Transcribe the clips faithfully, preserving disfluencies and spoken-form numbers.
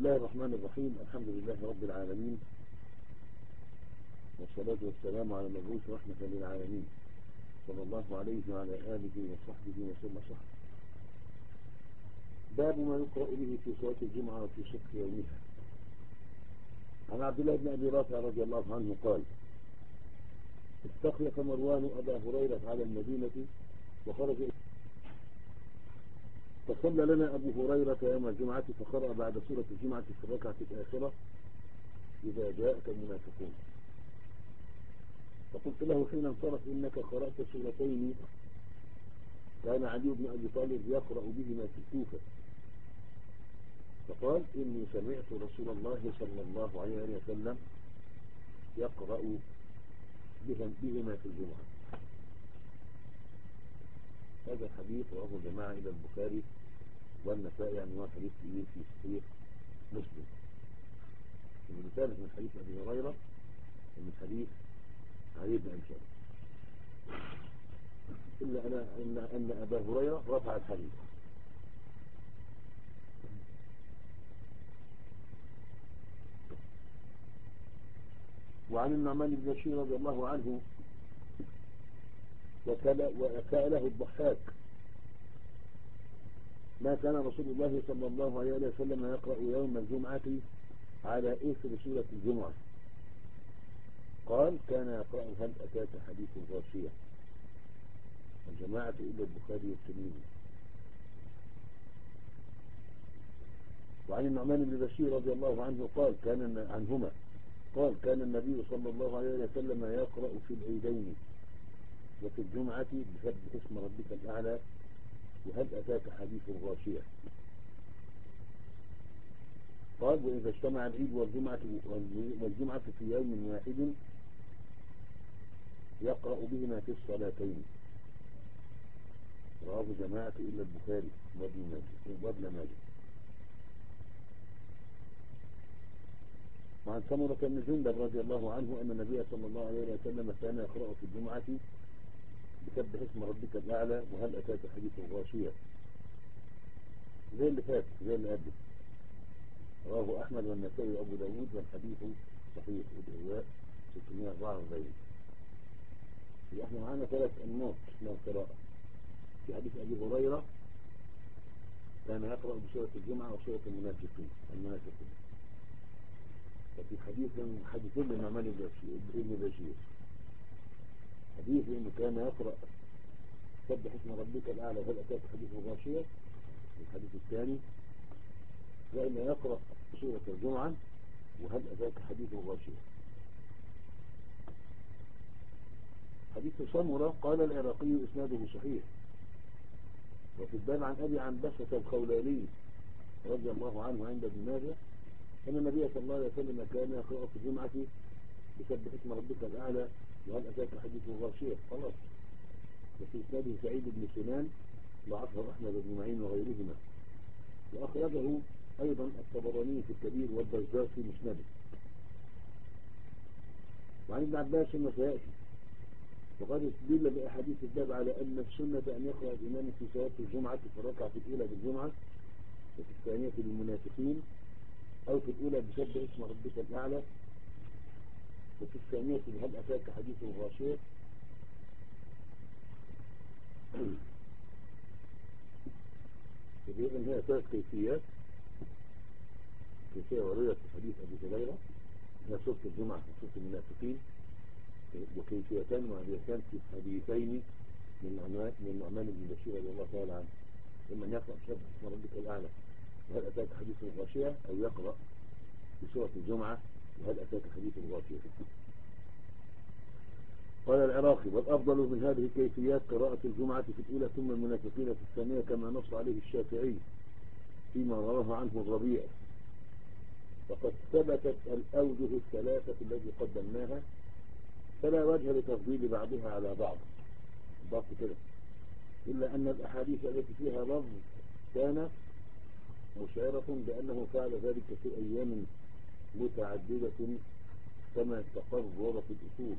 الله الرحمن الرحيم. الحمد لله رب العالمين، والصلاة والسلام على المبعوث رحمة للعالمين صلى الله عليه وعلى آله وصحبه وسلم. صح. باب ما يقرأ به في صلاة الجمعة وفي صبح يومها. عن عبد الله بن أبي رافع رضي الله عنه قال: استخلف مروان أبا هريرة على المدينة وخرج فصلى لنا أبو هريرة يوم الجمعة فقرأ بعد سورة الجمعة في الركعة الآخرة: إذا جاءك المنافقون. فقلت له حين انصرف: إنك قرأت سورتين كان علي بن أبي طالب يقرأ بهما في الكوفة. فقال: إني سمعت رسول الله صلى الله عليه وسلم يقرأ بهما في الجمعة. هذا الحديث رواه جماعة إلى البخاري والنسائي، يعني هو حديث في في صحيح مسلم. الثالث من حديث أبي هريرة ومن حديث علي بن أبي طالب، إلا أنا أن أن أبا هريرة رفع الحديث. وعن النعمان بن بشير رضي الله عنه وكاله الضحاك: ما كان رسول الله صلى الله عليه وسلم يقرأ يوم الجمعة على إثر سورة الجمعة. قال: كان يقرأ هل أتاك حديث الغاشية. الجماعة إلا البخاري والترمذي. وعن النعمان بن بشير رضي الله عنه قال كان عنهما قال كان النبي صلى الله عليه وسلم يقرأ في العيدين وفي الجمعة بسبح اسم ربك الأعلى وهل أتاك حديث الغاشية. قال: وإذا اجتمع العيد والجمعة والجمعة في يوم واحد يقرأ بهما في الصلاتين. رواه جماعة إلا البخاري وابن ماجه. وعن سمرة بن جندب رضي الله عنه أن النبي صلى الله عليه وسلم كان يقرأ في الجمعة بسبح اسم ربك الأعلى وهل أتاك حديث الغاشية، زي اللي فات زي اللي قبله. رواه أحمد والنسائي وأبو داود والحديث صحيح. الإرواء ستمائة وأربعة وأربعين. احنا معانا ثلاث أنماط من القراءة. في حديث أبي هريرة كان يقرأ بسورة الجمعة وسورة المنافقين المنافقين وفي حديث حديثين للنعمان بن بشير حديث انه كان يقرأ سبح اسم ربك الأعلى وهل أتاك حديث الغاشية. الحديث الثاني لأنه يقرأ سورة الجمعة وهل أتاك حديث الغاشية. حديث سمرة قال العراقي إسناده صحيح. وفي الباب عن أبي عنبسة الخولاني رضي الله عنه عند ابن ماجه أن النبي صلى الله عليه وسلم كان يقرأ في الجمعة بسبح اسم ربك الأعلى وهل أتاك حديث الغاشية. خلاص. وفي إسناده سعيد بن سنان ضعفه أحمد بن معين وغيرهما، وأخرجه أيضا الطبراني في الكبير والبزار في مسنده. وعن ابن عباس وسيأتي وقد استدل بأحاديث الباب على أن السنة أن يقرأ الإمام في صلاة الجمعة في الركعة الأولى بالجمعة وفي الثانية بالمنافقين، أو في الأولى بسبح اسم ربك الأعلى وفي الثانية هل أتاك حديث الغاشية. إذن هي ثلاث كيفيات: كيفية وردت في حديث أبي هريرة هي سورة الجمعة وسورة المنافقين، وكيفيتان وعديتان في حديثين من النعمان بن بشير رضي الله تعالى عنه. إما أن يقرأ بسبح اسم ربك الأعلى وهل أتاك حديث الغاشية، أو يقرأ بسورة الجمعة وهل أتاك حديث الغاشية. قال العراقي: والأفضل من هذه الكيفيات قراءة الجمعة في الأولى ثم المنافقين في الثانية، كما نص عليه الشافعي فيما رواه عنه الربيع. وقد ثبتت الأوجه الثلاثة التي قدمناها، فلا وجه لتفضيل بعضها على بعض ضبط كده، إلا أن الأحاديث التي فيها لفظ كان مشعرة بأنه فعل ذلك في أيام متعددة كما تقرر في الأصول.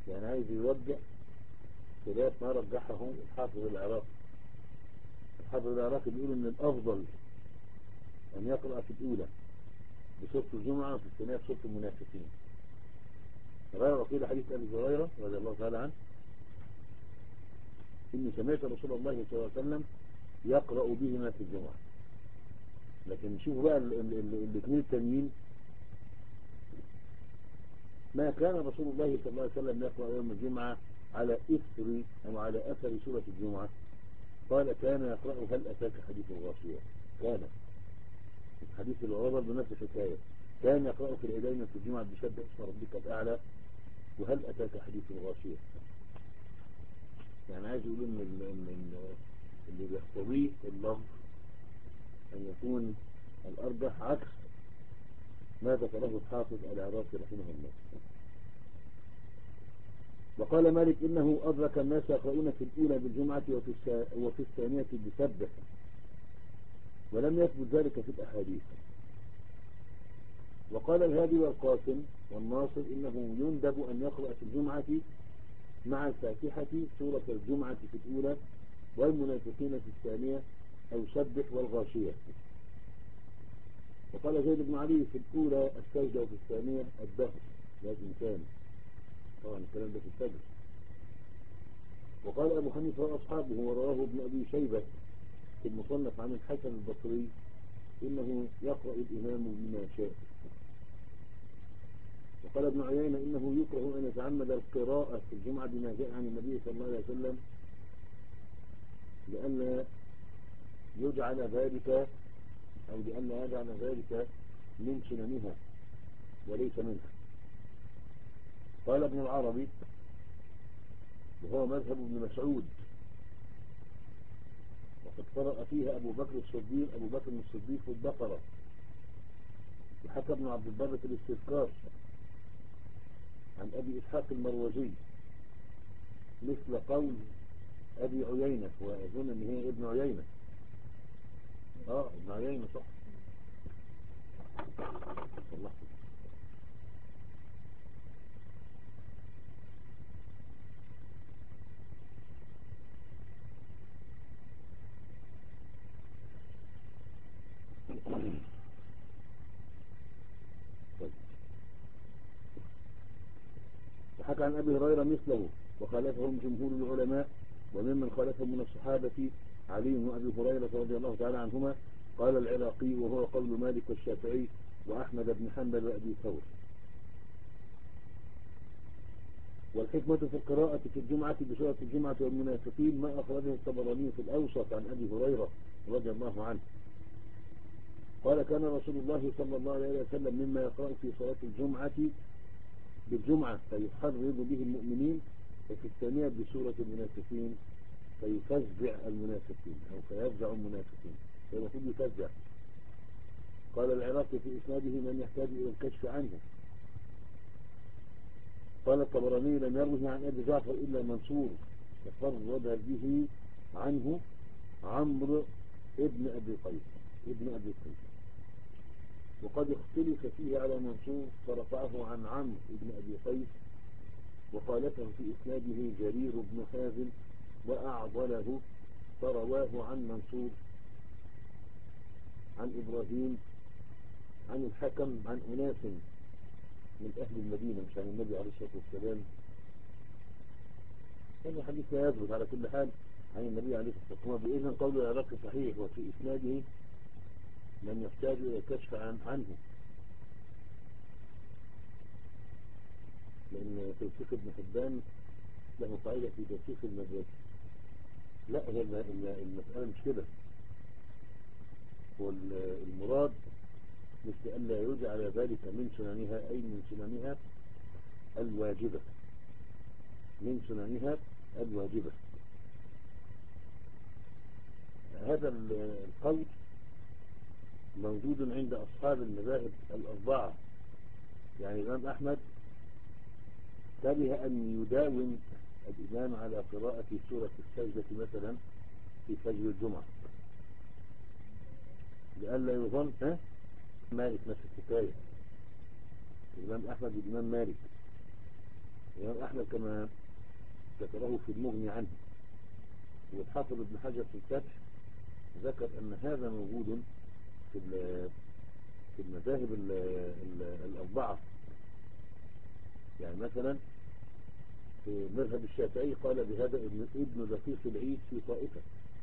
يعني عايز يوجه خلاف ما رجحه الحافظ العراقي. الحافظ العراقي بيقول ان الافضل ان يقرأ في الاولى بسورة الجمعة وفي الثانية بسورة المنافقين. روى وقيل حديث ابي هريرة رضي الله تعالى عنه اني سمعت رسول الله صلى الله عليه وسلم يقرأ بهما في الجمعة. لكن نشوف بقى الاثنين التانيين، ما كان رسول الله صلى الله عليه وسلم يقرأ يوم الجمعة على إثر أو على أثر سورة الجمعة. قال كان يقرأ هل أتاك حديث الغاشية. كان الحديث العرض بنفس الحكاية، كان يقرأ في العيدين في الجمعة بسبح اسم ربك الأعلى وهل أتاك حديث الغاشية. يعني عايز يقول إن اللي بيقتضيه اللفظ أن يكون الأرجح عكس ما ذكره الحافظ العراقي رحمه الله. وقال مالك إنه أدرك الناس يقرؤون في الأولى بالجمعة وفي, وفي الثانية بسبح، ولم يثبت ذلك في الأحاديث. وقال الهادي والقاسم والناصر إنه يندب أن يقرأ في الجمعة مع الفاتحة سورة الجمعة في الأولى والمنافقين في الثانية أو سبح والغاشية. وقال زيد بن علي في الأولى السجدة وفي الثانية الدهر لكن كان طبعا الكلام ده في الفجر. وقال أبو حنيفة وأصحابه ورواه ابن أبي شيبة في المصنف عن الحسن البصري إنه يقرأ الإمام بما شاء. وقال ابن عيينة إنه يكره أن يتعمد القراءة في الجمعة بما جاء عن النبي صلى الله عليه وسلم لأن يجعل ذلك أو لأن يجعل ذلك من سننها وليس منها. قال ابن العربي وهو مذهب ابن مسعود وقد قرأ فيها أبو بكر الصديق أبو بكر الصديق في البقرة، وحكى ابن عبد البر في الاستذكار عن أبي إسحاق المروزي مثل قول أبي عيينة، وأظن أن هي ابن عيينة. آه ابن عيينة صح. الله. وحكى عن أبي هريرة مثله وخالفهم جمهور العلماء، وممن خالفهم من الصحابة علي وأبي هريرة رضي الله تعالى عنهما. قال العراقي وهو قول مالك والشافعي وأحمد بن حنبل وأبي ثور. والحكمة في القراءة في الجمعة بسورة الجمعة والمنافقين ما أخرجه الطبراني في الأوسط عن أبي هريرة رضي الله عنه قال كان رسول الله صلى الله عليه وسلم مما يقرأ في صلاة الجمعة بالجمعة فيحرض به المؤمنين، وفي الثانية بسورة المنافقين فيفزع المنافقين أو فيفزع المنافقين، فيقول يفزع. قال العراقي في إسناده من يحتاج إلى الكشف عنه. قال الطبراني لم يروه عن أبي جعفر إلا منصور تفرد به عنه عمرو ابن أبي قيس ابن أبي قيس وقد اختلف فيه على منصور فرفعه عن عمرو ابن أبي قيس، وخالفه في إسناده جرير بن حازم وأعضله فرواه عن منصور عن إبراهيم عن الحكم عن أناس من أهل المدينة مش عن النبي عليه الصلاة والسلام. هذا حديث لا يثبت على كل حال عن النبي عليه الصلاة والسلام. بإذن قول العراقي صحيح، وفي إسناده من يحتاج إلى الكشف عن عنه، لأن توثيق ابن حبان له قاعدة في توثيق المدرسة. لا هي المسألة مش كده، والمراد مثل أن لا يجعل ذلك من سننها أي من سننها الواجبة من سننها الواجبة. هذا القول موجود عند أصحاب المذاهب الأربعة. يعني الإمام أحمد كره أن يداوم الإمام على قراءة سورة السجدة مثلا في فجر الجمعة لئلا يظن ها مالك نفس الحكاية. الإمام أحمد والإمام مالك الإمام أحمد كما ذكره في المغني عنه، والحافظ ابن حجر في الفتح ذكر أن هذا موجود في في المذاهب ال ال الأربعة. يعني مثلا في مذهب الشافعي قال بهذا ابن ابن دقيق العيد في طائفة،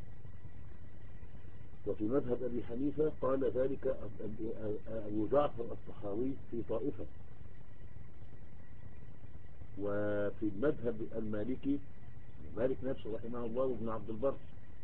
وفي مذهب أبي حنيفة قال ذلك أبو جعفر الطحاوي في طائفة، وفي المذهب المالكي مالك نفسه رحمه الله وابن عبد البر،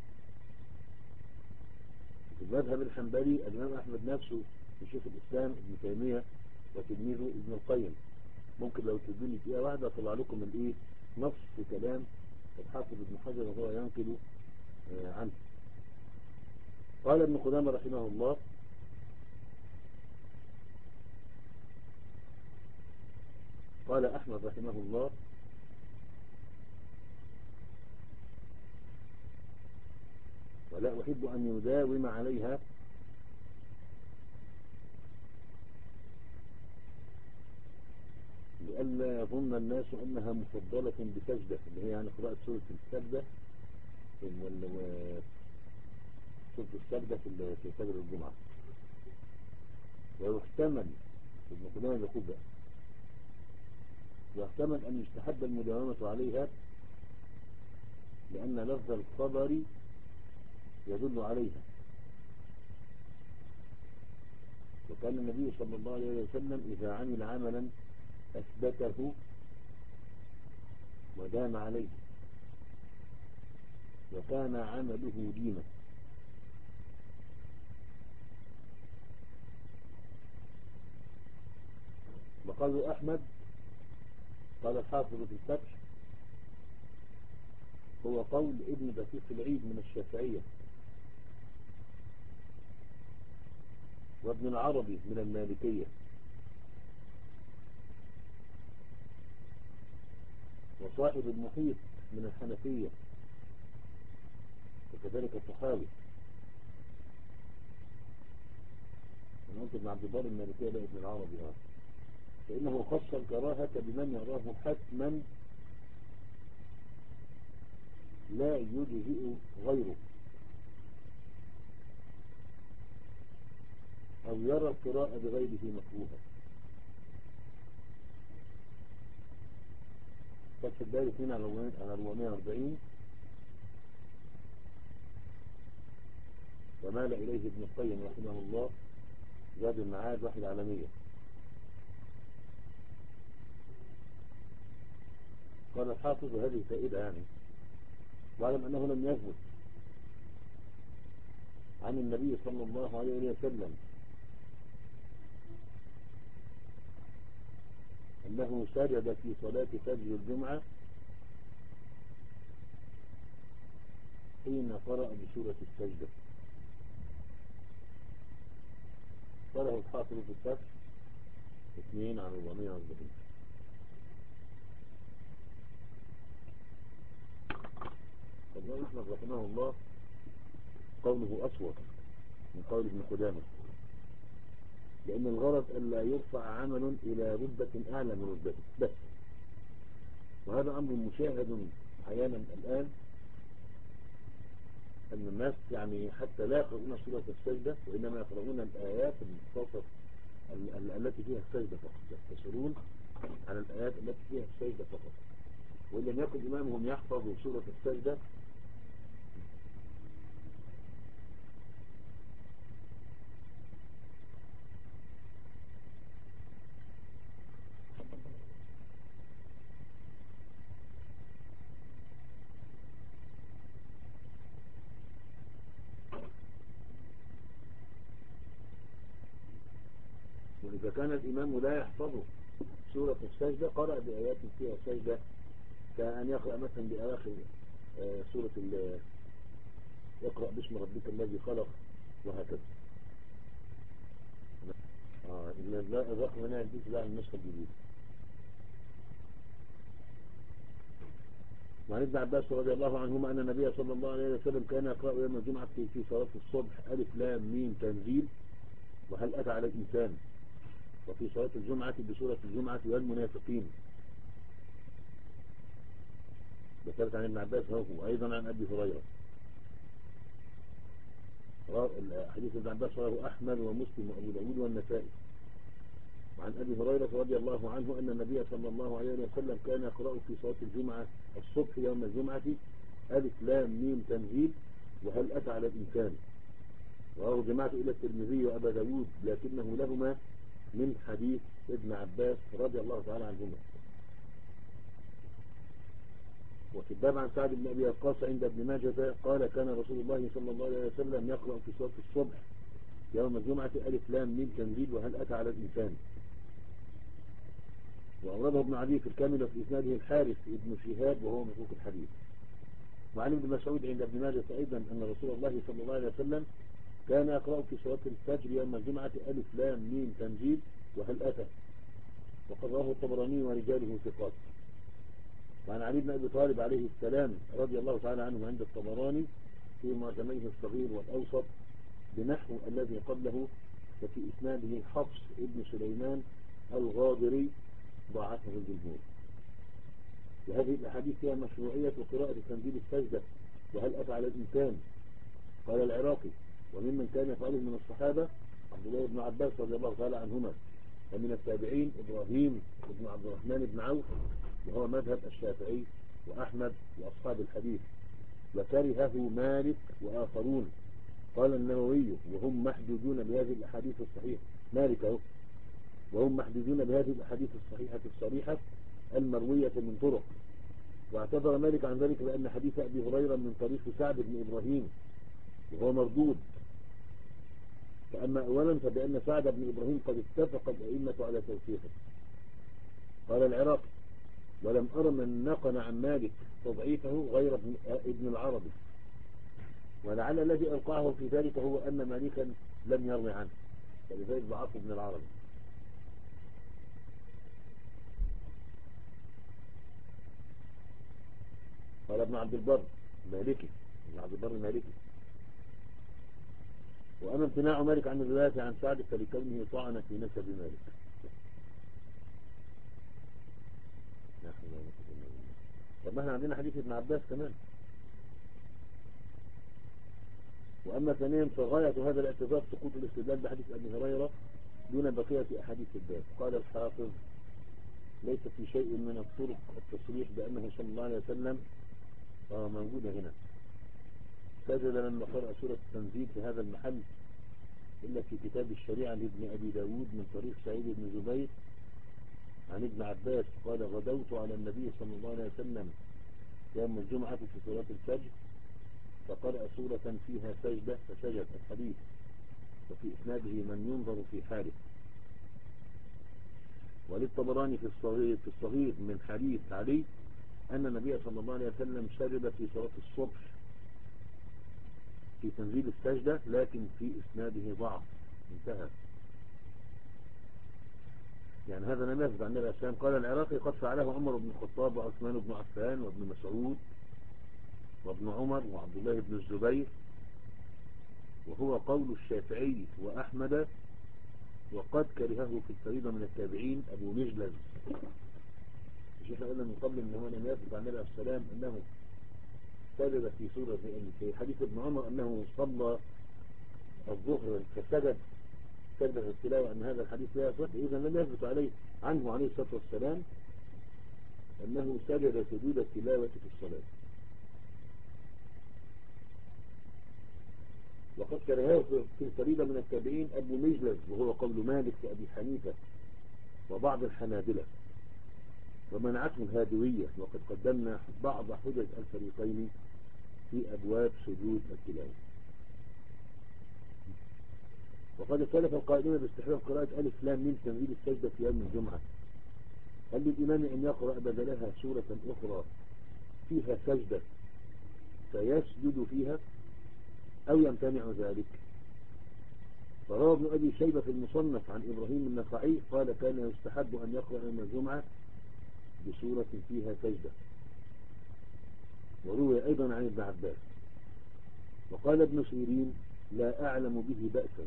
في المذهب الحنبلي الإمام أحمد نفسه وشيخ الإسلام ابن تيمية وتلميذه ابن القيم. ممكن لو تدوني دقيقة واحدة أطلع لكم الإيه نص في كلام الحافظ ابن حجر وهو ينقل عنه. قال ابن قدامة رحمه الله: قال أحمد رحمه الله: ولا أحب أن يداوم عليها لئلا يظن الناس أنها مفضلة بسجدة، اللي هي يعني قراءة سورة السجدة سورة السجدة في فجر الجمعة. ويحتمل ابن قدامة يقول بقى ويحتمل أن يستحب المداومة عليها لأن لفظ الخبر يدل عليها، وكان النبي صلى الله عليه وسلم إذا عمل عملا أثبته ودام عليه وكان عمله دينا. وقال أحمد قال الحافظ في الفتح: هو قول ابن دقيق العيد من الشافعية، وابن العربي من المالكية، وصاحب المحيط من الحنفية، وكذلك الطحاوي. أنا قلت ابن عبد البر المالكية لا ابن العربي آه. فإنه خص الكراهة بمن يراه حتما لا يجزئ غيره، أو يرى القراءة بغيره مكروها. فتح الدار اثنين على أربعمائة وأربعين. ومال إليه ابن القيم رحمه الله زاد المعاد واحد عالمية. قال الحافظ هذه فائدة يعني، واعلم أنه لم يثبت عن النبي صلى الله عليه وسلم أنه سجد في صلاة فجر الجمعة حين قرأ بسورة السجدة. قاله الحافظ في الفتح اثنين على أربعمائة وأربعين. فالله أحمد رحمه الله قوله أصوت من قول ابن قدامة، لأن الغرض ألا يرفع عمل إلى رتبة أعلى من رتبته بس. وهذا أمر مشاهد أحيانا الآن، أن الناس يعني حتى لا يقرؤون سورة السجدة، وإنما يقرؤون الآيات المختصرة التي فيها السجدة فقط، يقتصرون على الآيات التي فيها السجدة فقط. وإن لم يكن إمامهم يحفظ سورة السجدة وإذا كان الإمام لا يحفظ سورة السجدة قرأ بآيات فيها السجدة، كأن يقرأ مثلا بأواخر سورة يقرأ باسم ربك الذي خلق وهكذا. آه الرقم هنا الجزء لا النسخة الجديدة. وعن ابن عباس رضي الله عنهما أن النبي صلى الله عليه وسلم كان يقرأ يوم الجمعة في صلاة الصبح ألف لام ميم تنزيل وهل أتى على الإنسان، وفي صلاة الجمعة بسورة الجمعة والمنافقين. ثابت عن ابن عباس هو وأيضا عن أبي هريرة. حديث ابن عباس رواه أحمد ومسلم وأبو داود والنسائي. وعن أبي هريرة رضي الله عنه أن النبي صلى الله عليه وسلم كان يقرأ في صلاة الجمعة الصبح يوم الجمعة ألف لام ميم تنزيل وهل أتى على الإنسان. رواه جماعة إلى الترمذي وأبا داود لكنه لهما من حديث ابن عباس رضي الله تعالى عنهما. وفي الباب عن سعد بن أبي وقاص عند ابن ماجه قال كان رسول الله صلى الله عليه وسلم يقرأ في صلاة الصبح يوم الجمعة ألف لام ميم تنزيل وهل أتى على الإنسان. وأورده ابن عدي في الكامل وفي إسناده الحارث ابن شهاب وهو متروك الحديث. وعن ابن مسعود عند ابن ماجه أيضا أن رسول الله صلى الله عليه وسلم كان يقرأ في صلاة الفجر يوم الجمعة ألف لام ميم تنزيل وهل أتى، وقد رواه الطبراني ورجاله ثقات. وعن علي بن أبي طالب عليه السلام رضي الله تعالى عنه عند الطبراني في معجميه الصغير والأوسط بنحو الذي قبله، وفي إسناده حفص ابن سليمان الغاضري ضعفه الجمهور. وهذه الأحاديث فيها مشروعية قراءة تنزيل السجدة وهل أتى على الإنسان. قال العراقي وممن كان يفعله من الصحابة عبد الله بن عباس رضي الله تعالى عنهما، ومن التابعين إبراهيم بن عبد الرحمن بن عوف وهو مذهب الشافعي وأحمد وأصحاب الحديث، وكرهه مالك وآخرون. قال النووي وهم محدودون بهذه الأحاديث الصحيحة، مالك أهو، وهم محدودون بهذه الأحاديث الصحيحة الصريحة المروية من طرق. واعتذر مالك عن ذلك بأن حديث أبي هريرة من طريق سعد بن إبراهيم وهو مردود. فأما أولا فبأن سعد بن إبراهيم قد اتفق الأئمة على توثيقه. قال العراقي ولم أرى من نقل عن مالك تضعيفه غير ابن العربي، ولعل الذي أوقعه في ذلك هو أن مالكا لم يروي عنه، فلذلك ضعف ابن العربي. قال ابن عبد البر مالكي، ابن عبد البر مالكي. وأما امتناع مالك عن الرواية عن سعد فلكونه طعن في نسب مالك. طب ما احنا عندنا حديث ابن عباس كمان. وأما ثانيا فغاية هذا الاعتذار سقوط الاستدلال بحديث أبي هريرة دون بقية أحاديث الباب. قال الحافظ ليس في شيء من الطرق التصريح بأنه صلى الله عليه وسلم آه موجودة هنا سجد لما قرأ سورة التنزيل في هذا المحل إلا في كتاب الشريعة لابن أبي داود من طريق سعيد بن جبير عن ابن عباس قال غدوت على النبي صلى الله عليه وسلم يوم الجمعة في صلاة الفجر فقرأ سورة فيها سجدة فسجد الحديث، وفي إسناده من ينظر في حاله. وللطبراني في الصغير, في الصغير من حديث علي أن النبي صلى الله عليه وسلم سجد في صلاة الصبح في تنزيل السجدة لكن في إسناده ضعف انتهى. يعني هذا لم يثبت عن النبي عليه السلام. قال العراقي قد فعله عمر بن الخطاب وعثمان بن عفان وابن مسعود وابن عمر وعبد الله بن الزبير، وهو قول الشافعي وأحمد، وقد كرهه في الفريضة من التابعين أبو مجلز. مش احنا قلنا من قبل ان هو لم يثبت عن النبي عليه السلام انه سجد في سورة في حديث ابن عمر انه صلى الظهر فسجد سجدة التلاوة، ان هذا الحديث لا يصح. اذا لم يثبت عليه عنه عليه الصلاة والسلام انه سجد سجود التلاوة في الصلاة. وقد كرهه في الفريضة من التابعين أبو مجلز وهو قول مالك وأبي حنيفة وبعض الحنابلة، ومنعته الهادوية، وقد قدمنا بعض حجج الفريقين في أبواب سجود التلاوة. وقد اختلف القائلون باستحباب قراءة ألف لام ميم تنزيل السجدة في يوم الجمعة، هل للإمام أن يقرأ بدلها سورة أخرى فيها سجدة فيسجد فيها أو يمتنع ذلك؟ فروى ابن أبي شيبة في المصنف عن إبراهيم النخعي قال كان يستحب أن يقرأ يوم الجمعة بسورة فيها سجدة، وروي أيضا عن ابن عباس. وقال ابن سيرين لا أعلم به بأسا.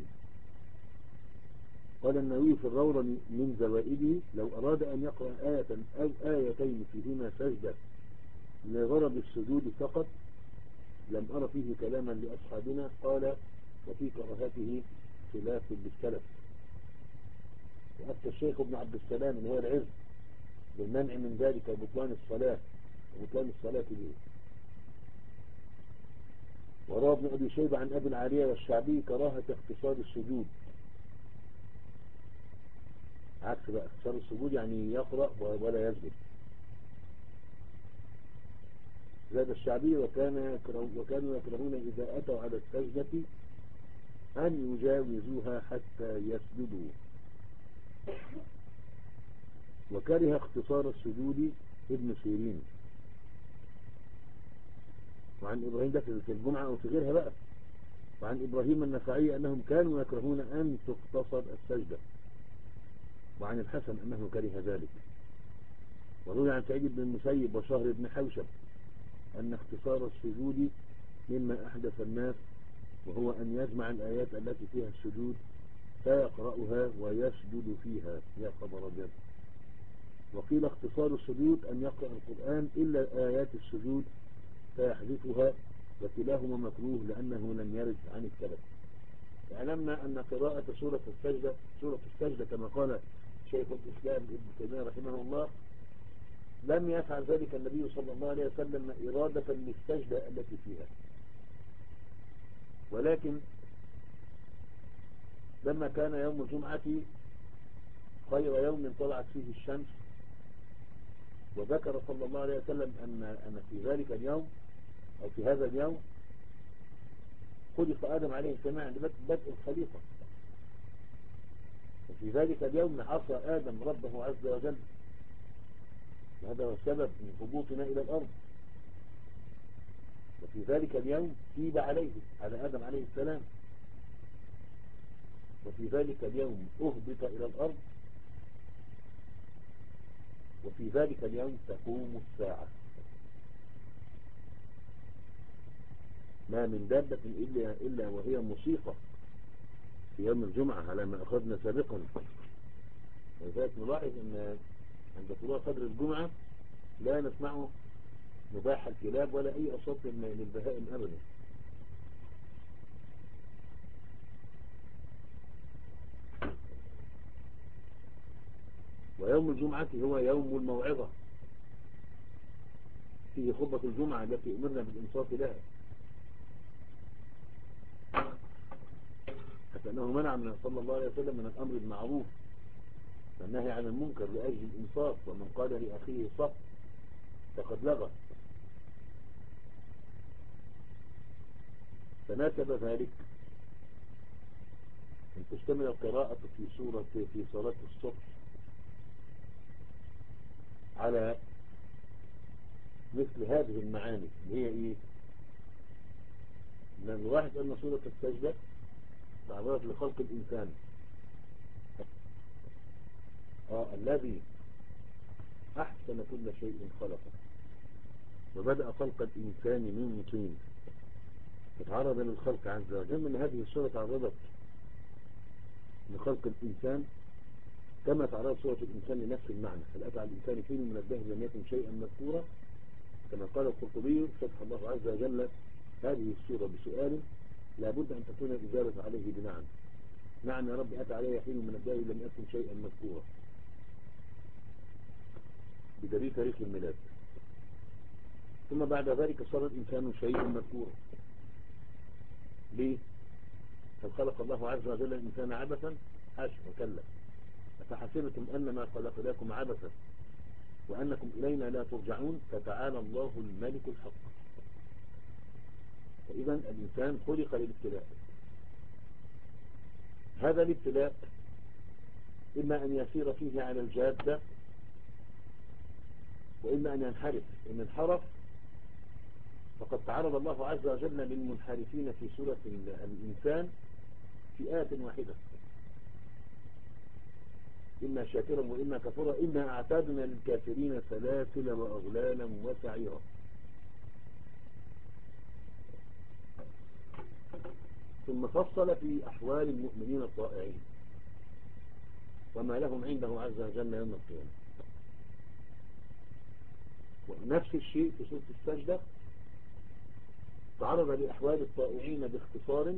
قال النووي في الروضة من زوائده لو أراد أن يقرأ آية أو آيتين فيهما سجدة لغرض السجود فقط لم أرى فيه كلاما لأصحابنا. قال وفي كراهته خلاف للسلف. وأفتى الشيخ ابن عبد السلام اللي هو العز بالمنع من ذلك وبطلان الصلاة وبطلان الصلاة به. وروى ابن أبي شيبة عن أبي العالية والشعبي كراهة اختصار السجود، عكس بقى اختصار السجود يعني يقرأ ولا يسجد. زاد الشعبي وكان وكانوا يكرهون إذا أتوا على السجدة أن يجاوزوها حتى يسجدوا. وكره اختصار السجود ابن سيرين. وعن إبراهيم ده في الجمعة أو في غيرها بقى. وعن إبراهيم النخعي أنهم كانوا يكرهون أن تختصر السجدة. وعن الحسن أنه كره ذلك. وروي عن سعيد بن المسيب وشهر بن حوشب أن اختصار السجود مما أحدث الناس، وهو أن يجمع الآيات التي فيها السجود فيقرأها ويسجد فيها. يا خبر أبيض. وقيل اختصار السجود أن يقرأ القرآن إلا آيات السجود فيحذفها، وكلاهما مكروه لأنه لم يرد عن السلف. علمنا أن قراءة سورة السجدة سورة السجدة كما قال شيخ الإسلام ابن تيمية رحمه الله لم يفعل ذلك النبي صلى الله عليه وسلم إرادة للسجدة التي فيها، ولكن لما كان يوم الجمعة خير يوم طلعت فيه الشمس، وذكر صلى الله عليه وسلم أن أن في ذلك اليوم أو في هذا اليوم خلق آدم عليه السلام عند بدء الخليقة، وفي ذلك اليوم عصى آدم ربه عز وجل، وهذا هو السبب من هبوطنا إلى الأرض. وفي ذلك اليوم تيب عليه على آدم عليه السلام، وفي ذلك اليوم أهبط إلى الأرض، وفي ذلك اليوم تقوم الساعة. ما من دابة إلا, إلا وهي موسيقى في يوم الجمعة على ما أخذنا سابقا. ولذلك نلاحظ أن عند طلوع قدر الجمعة لا نسمع نباح الكلاب ولا أي أصوات للبهائم أبدا. ويوم الجمعة هو يوم الموعظة، فيه خطبة الجمعة التي أمرنا بالإنصات لها، حتى أنه منع من صلى الله عليه وسلم من الأمر بالمعروف والنهي عن المنكر لأجل الإنصاف، ومن قال لأخيه صف فقد لغى. فناسب ذلك أن تشتمل القراءة في سورة في صلاة الصبح على مثل هذه المعاني اللي هي إيه؟ من الواحد أن سورة السجدة تعرضت لخلق الإنسان آه الذي أحسن كل شيء خلقه وبدأ خلق الإنسان من طين، فتعرض للخلق عز وجل. من هذه السورة تعرضت لخلق الإنسان كما تعرض سورة الإنسان لنفس المعنى. هل أتى على الإنسان حين من الدهر لم يكن شيئا مذكورا، كما قال القرطبي فتح الله عز وجل هذه السورة بسؤال لابد أن تكون الإجابة عليه بنعم. نعم يا رب أتى علي حين من الدهر لم يكن شيئا مذكورا، بدليل تاريخ الميلاد. ثم بعد ذلك صار الإنسان شيئا مذكورا. ليه؟ هل خلق الله عز وجل الإنسان عبثا؟ حاشا وكلا. أفحسبتم أنما خلقناكم عبثا وأنكم إلينا لا ترجعون فتعالى الله الملك الحق. فإذا الإنسان خلق للابتلاء. هذا الابتلاء إما أن يسير فيه على الجادة وإما أن ينحرف. إن انحرف فقد تعرض الله عز وجل للمنحرفين في سورة الإنسان في آية واحدة، إما شاكرا وإما كفورا إنا أعتادنا للكافرين سلاسل وأغلالا وسعيرا. ثم فصل في أحوال المؤمنين الطائعين وما لهم عنده عز وجل يوم القيامة. ونفس الشيء في سورة السجدة تعرض لأحوال الطائعين باختصار،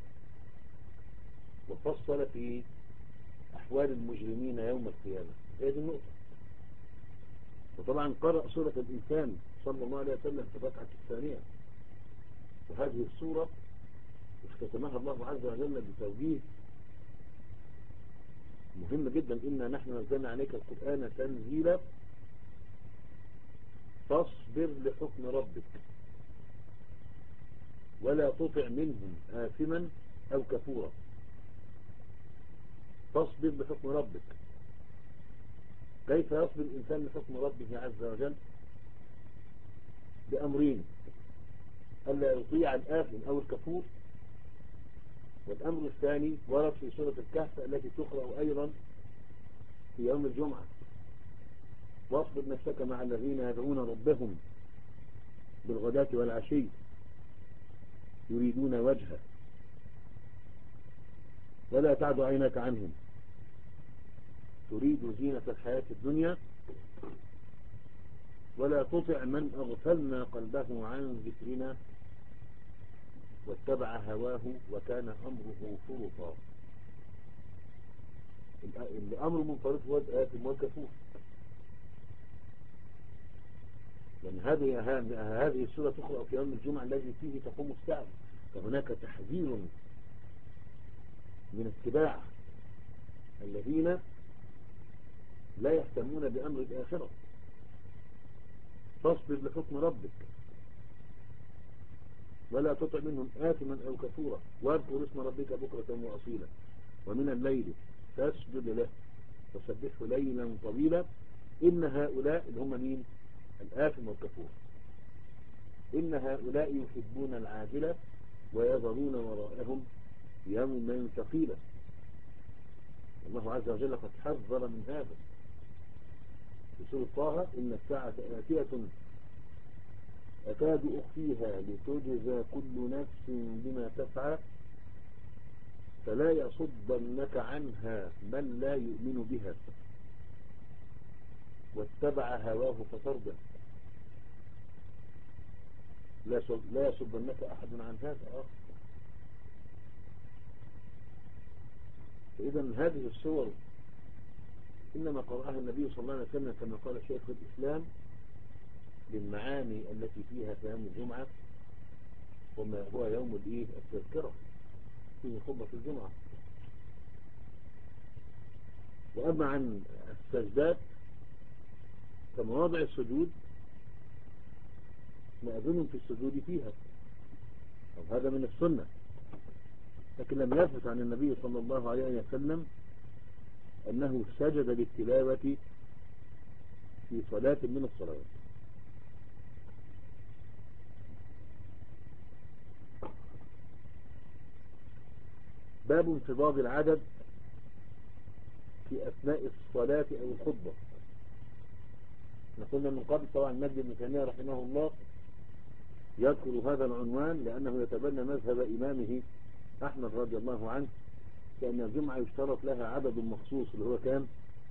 وفصل في أحوال المجرمين يوم القيامة. هذه النقطة. وطبعا قرأ سورة الإنسان صلى الله عليه وسلم في الركعة الثانية، وهذه السورة اختتمها الله عز وجل بتوجيه مهم جدا: إنا نحن نزلنا عليك القرآن تنزيلا فاصبر لحكم ربك ولا تطع منهم آثما أو كفورا. فاصبر لحكم ربك. كيف يصبر الإنسان لحكم ربه عز وجل؟ بأمرين: ألا يطيع الآثم أو الكفور، والأمر الثاني ورد في سورة الكهف التي تقرأ أيضا في يوم الجمعة: واصبر نفسك مع الذين يدعون ربهم بالغداة والعشي يريدون وجهه ولا تعد عينك عنهم تريد زينة الحياة الدنيا ولا تطع من أغفلنا قلبه عن ذكرنا واتبع هواه وكان أمره فرطا. الأمر منفرط هو الآثم والكفور. لأن هذه هذه السورة تقرأ في يوم الجمعة الذي فيه تقوم الساعة، فهناك تحذير من اتباع الذين لا يهتمون بأمر الآخرة. فاصبر لحكم ربك ولا تطع منهم آثما أو كفورا واذكر اسم ربك بكرة وأصيلا ومن الليل فاسجد له وسبحه ليلا طويلا إن هؤلاء اللي هم مين؟ الآثم والكفور. إن هؤلاء يحبون العاجلة ويذرون وراءهم يوما ثقيلا. الله عز وجل قد حذر من هذا في سورة طه: إن الساعة آتية أكاد أخفيها لتجزى كل نفس بما تسعى فلا يصدنك عنها من لا يؤمن بها واتبع هواه فترضى. لا يصدنك أحد عن هذا. فإذا هذه الصور إنما قرأها النبي صلى الله عليه وسلم كما قال شيخ الإسلام للمعاني التي فيها في يوم الجمعة، وما هو يوم الإيه التذكرة فيه خطبة الجمعة. وأما عن السجدات فمواضع السجود مأذون في السجود فيها، أو هذا من السنة، لكن لم يثبت عن النبي صلى الله عليه وسلم أنه سجد للتلاوة في صلاة من الصلوات. باب انفضاض العدد في أثناء الصلاة أو الخطبة. قلنا من قبل طبعا مجد بن تيمية رحمه الله يذكر هذا العنوان لأنه يتبنى مذهب إمامه أحمد رضي الله عنه، لأن الجمعة يشترط لها عدد مخصوص اللي هو كام؟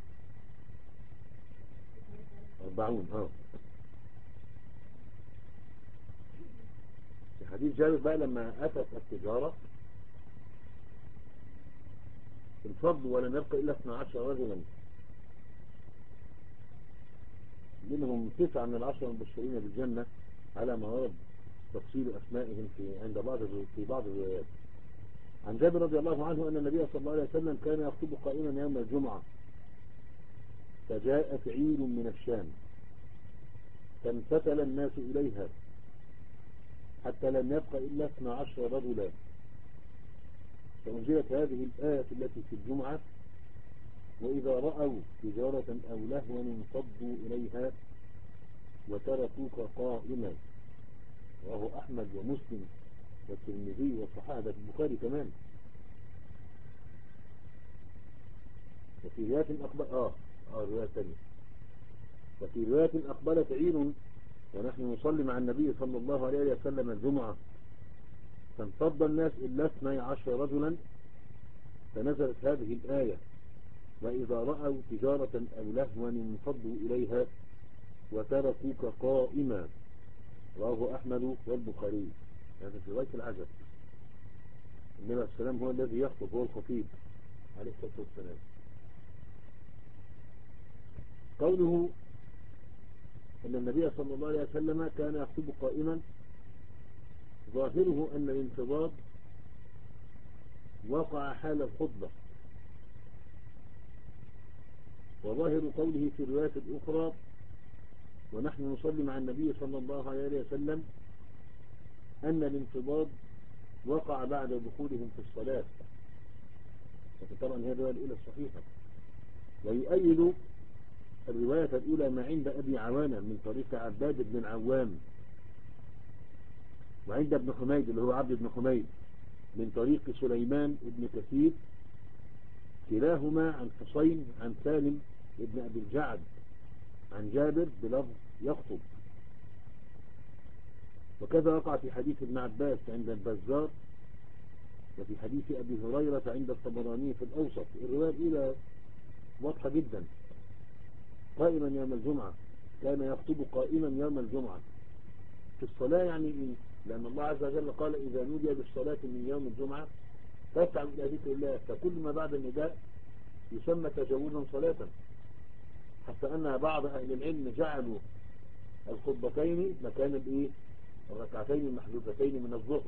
أربعون. اه في حديث جابر بقى لما أتت التجارة انفضوا ولم يبقى إلا اثنا عشر رجلا، منهم تسعة من العشرة المبشرين بالجنة على ما ورد تفصيل أسمائهم في عند بعض في بعض الروايات. عن جابر رضي الله عنه أن النبي صلى الله عليه وسلم كان يخطب قائما يوم الجمعة فجاءت عير من الشام فانفتل الناس إليها حتى لم يبق إلا اثنا عشر رجلا، فأنزلت هذه الآية التي في الجمعة: وإذا رأوا تجارة أو لهوا انفضوا إليها وتركوك قائما. رواه أحمد ومسلم والترمذي وصححه في البخاري كمان. وفي رواية أقبل آه آه رواية ثانية وفي رواية أقبلت عير ونحن نصلي مع النبي صلى الله عليه وسلم الجمعة فانفض الناس إلا اثني عشر رجلا، فنزلت هذه الآية: وإذا رأوا تجارة أو لهوا انفضوا إليها وتركوك قائما، رواه أحمد والبخاري. هذا في رواية العجب. النبي عليه السلام هو الذي يخطب، هو الخطيب عليه الصلاة والسلام. قوله أن النبي صلى الله عليه وسلم كان يخطب قائما، ظاهره أن الانتظار وقع حال الخطبة، وظاهر قوله في الرواية الأخرى ونحن نصلي مع النبي صلى الله عليه وسلم أن الانتظار وقع بعد دخولهم في الصلاة. طبعا هذه الرواية الأولى الصحيحة. ويؤيد الرواية الأولى ما عند أبي عوانة من طريق عباد بن العوام، وعند ابن حميد اللي هو عبد بن حميد من طريق سليمان بن كثير، كلاهما عن حسين عن سالم ابن أبي الجعد عن جابر بلفظ يخطب. وكذا وقع في حديث ابن عباس عند البزار، وفي حديث أبي هريرة عند الطبراني في الأوسط. الرواية الأولى واضحة جدا، قائما يوم الجمعة، كان يخطب قائما يوم الجمعة في الصلاة. يعني إيه؟ لأن الله عز وجل قال إذا نودي بالصلاة من يوم الجمعة فاسعوا إلى ذكر الله، فكل ما بعد النداء يسمى تجاوزا صلاة، حتى أن بعض أهل العلم جعلوا الخطبتين مكان الإيه؟ الركعتين المحذوفتين من الظهر.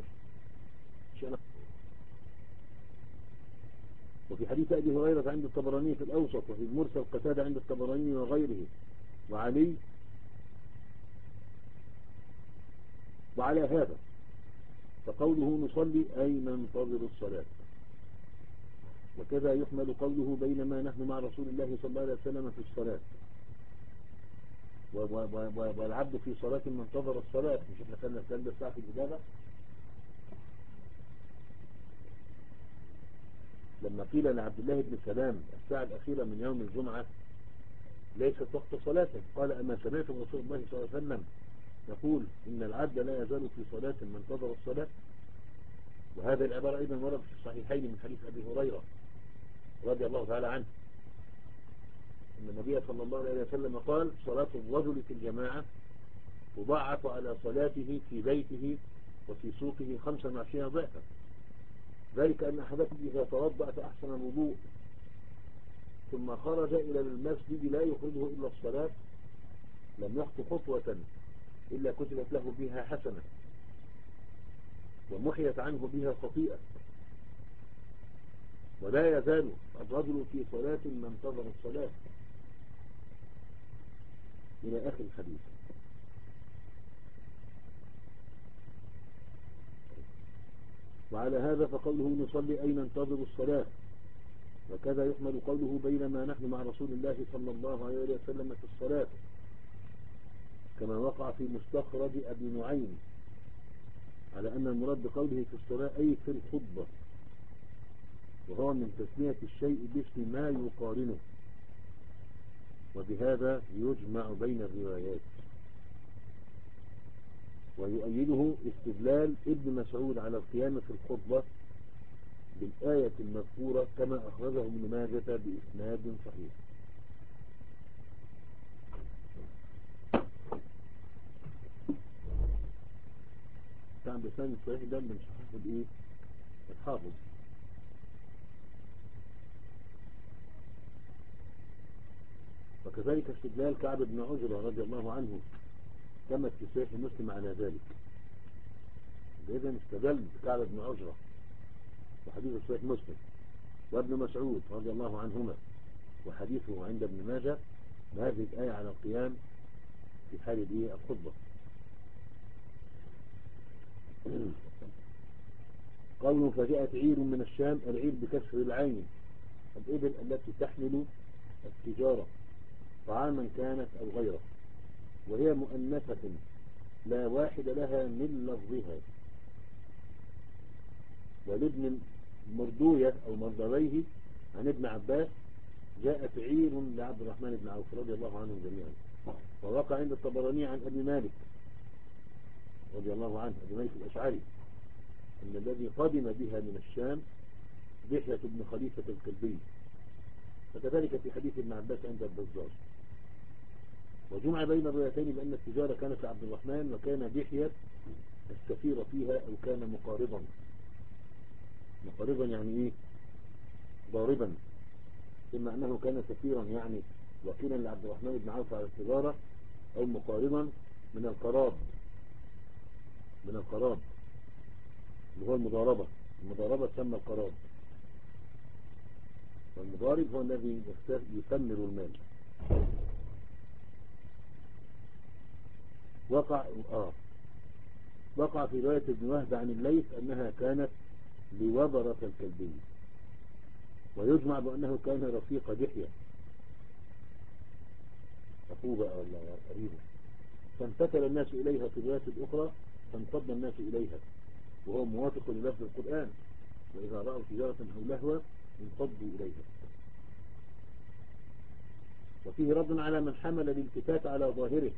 وفي حديث أبي هريرة عند الطبراني في الأوسط، وفي المرسل قتادة عند الطبراني وغيره وعلي. وعلى هذا فقوله نصلي أي ننتظر الصلاة، وكذا يحمل قوله بينما نحن مع رسول الله صلى الله عليه وسلم في الصلاة. والعبد في صلاة منتظر الصلاة، مش احنا كنا الكلام ده الساعة في الإجابة لما قيل لعبد الله بن سلام الساعة الأخيرة من يوم الجمعة ليست وقت صلاة، قال أما سمعت رسول الله صلى الله عليه وسلم يقول إن العبد لا يزال في صلاة منتظر الصلاة. وهذا العبارة أيضا ورد في الصحيحين من حديث أبي هريرة رضي الله تعالى عنه أن النبي صلى الله عليه وسلم قال صلاة الرجل في الجماعة تضاعف على صلاته في بيته وفي سوقه خمسا وعشرين ضعفا، ذلك أن أحدكم إذا توضأ فأحسن الوضوء ثم خرج إلى المسجد لا يخرجه إلا الصلاة لم يخط خطوة إلا كتبت له بها حسنة ومحيت عنه بها خطيئة، ولا يزال الرجل في صلاة منتظر الصلاة إلى آخر الحديث. وعلى هذا فقوله نصلي أي ننتظر الصلاة، وكذا يحمل قوله بينما نحن مع رسول الله صلى الله عليه وسلم في الصلاة، كما وقع في مستخرج أبي نعيم على أن المراد بقوله في الصلاة أي في الخطبة، وهو من تسمية الشيء باسم ما يقارنه، وبهذا يجمع بين الروايات. ويؤيده استدلال ابن مسعود على القيام في الخطبة بالآية المذكورة كما أخرجه ابن ماجه بإسناد صحيح. كان بإسناد صحيح ده من صحيح الإيه؟ الحافظ. وكذلك استدلال كعب بن عجرة رضي الله عنه كما في صحيح مسلم على ذلك. إذن استدل كعب بن عجرة وحديث صحيح مسلم وابن مسعود رضي الله عنهما وحديثه عند ابن ماجه بهذه الآية على القيام في حال دي الخطبة. قوله فجاءت عير من الشام، العير بكسر العين الإبل التي تحمل التجارة طعاما كانت أو غيره، وهي مؤنثة لا واحد لها من لفظها. ولابن مردوية أو مردويه عن ابن عباس جاءت عير لعبد الرحمن بن عوف رضي الله عنهم جميعا. ووقع عند الطبراني عن أبي مالك رضي الله عنه أبي مالك الأشعري أن الذي قدم بها من الشام دحية بن خليفة الكلبي، وكذلك في حديث ابن عباس عند البزار. وجمع بين الروايتين بأن التجارة كانت لعبد الرحمن، وكان دحية السفير فيها أو كان مقارضا. مقارضا يعني إيه؟ ضاربا. إما أنه كان سفيرا يعني وكيلا لعبد الرحمن بن عوف على التجارة، أو مقارضا من القراض، من القراض اللي هو المضاربة. المضاربة تسمى القراض، والمضارب هو الذي يثمر المال. وقع آه وقع في رواية ابن وهب عن الليث أنها كانت لوبرة الكلبي، ويجمع بأنه كان رفيق دحية أخوه بقى ولا قريبه. فامتثل الناس إليها في الرواية الأخرى، فانفض الناس إليها، وهو موافق للفظ القرآن: وإذا رأوا تجارة أو لهوا انفضوا إليها. وفيه رد على من حمل الالتفات على ظاهره،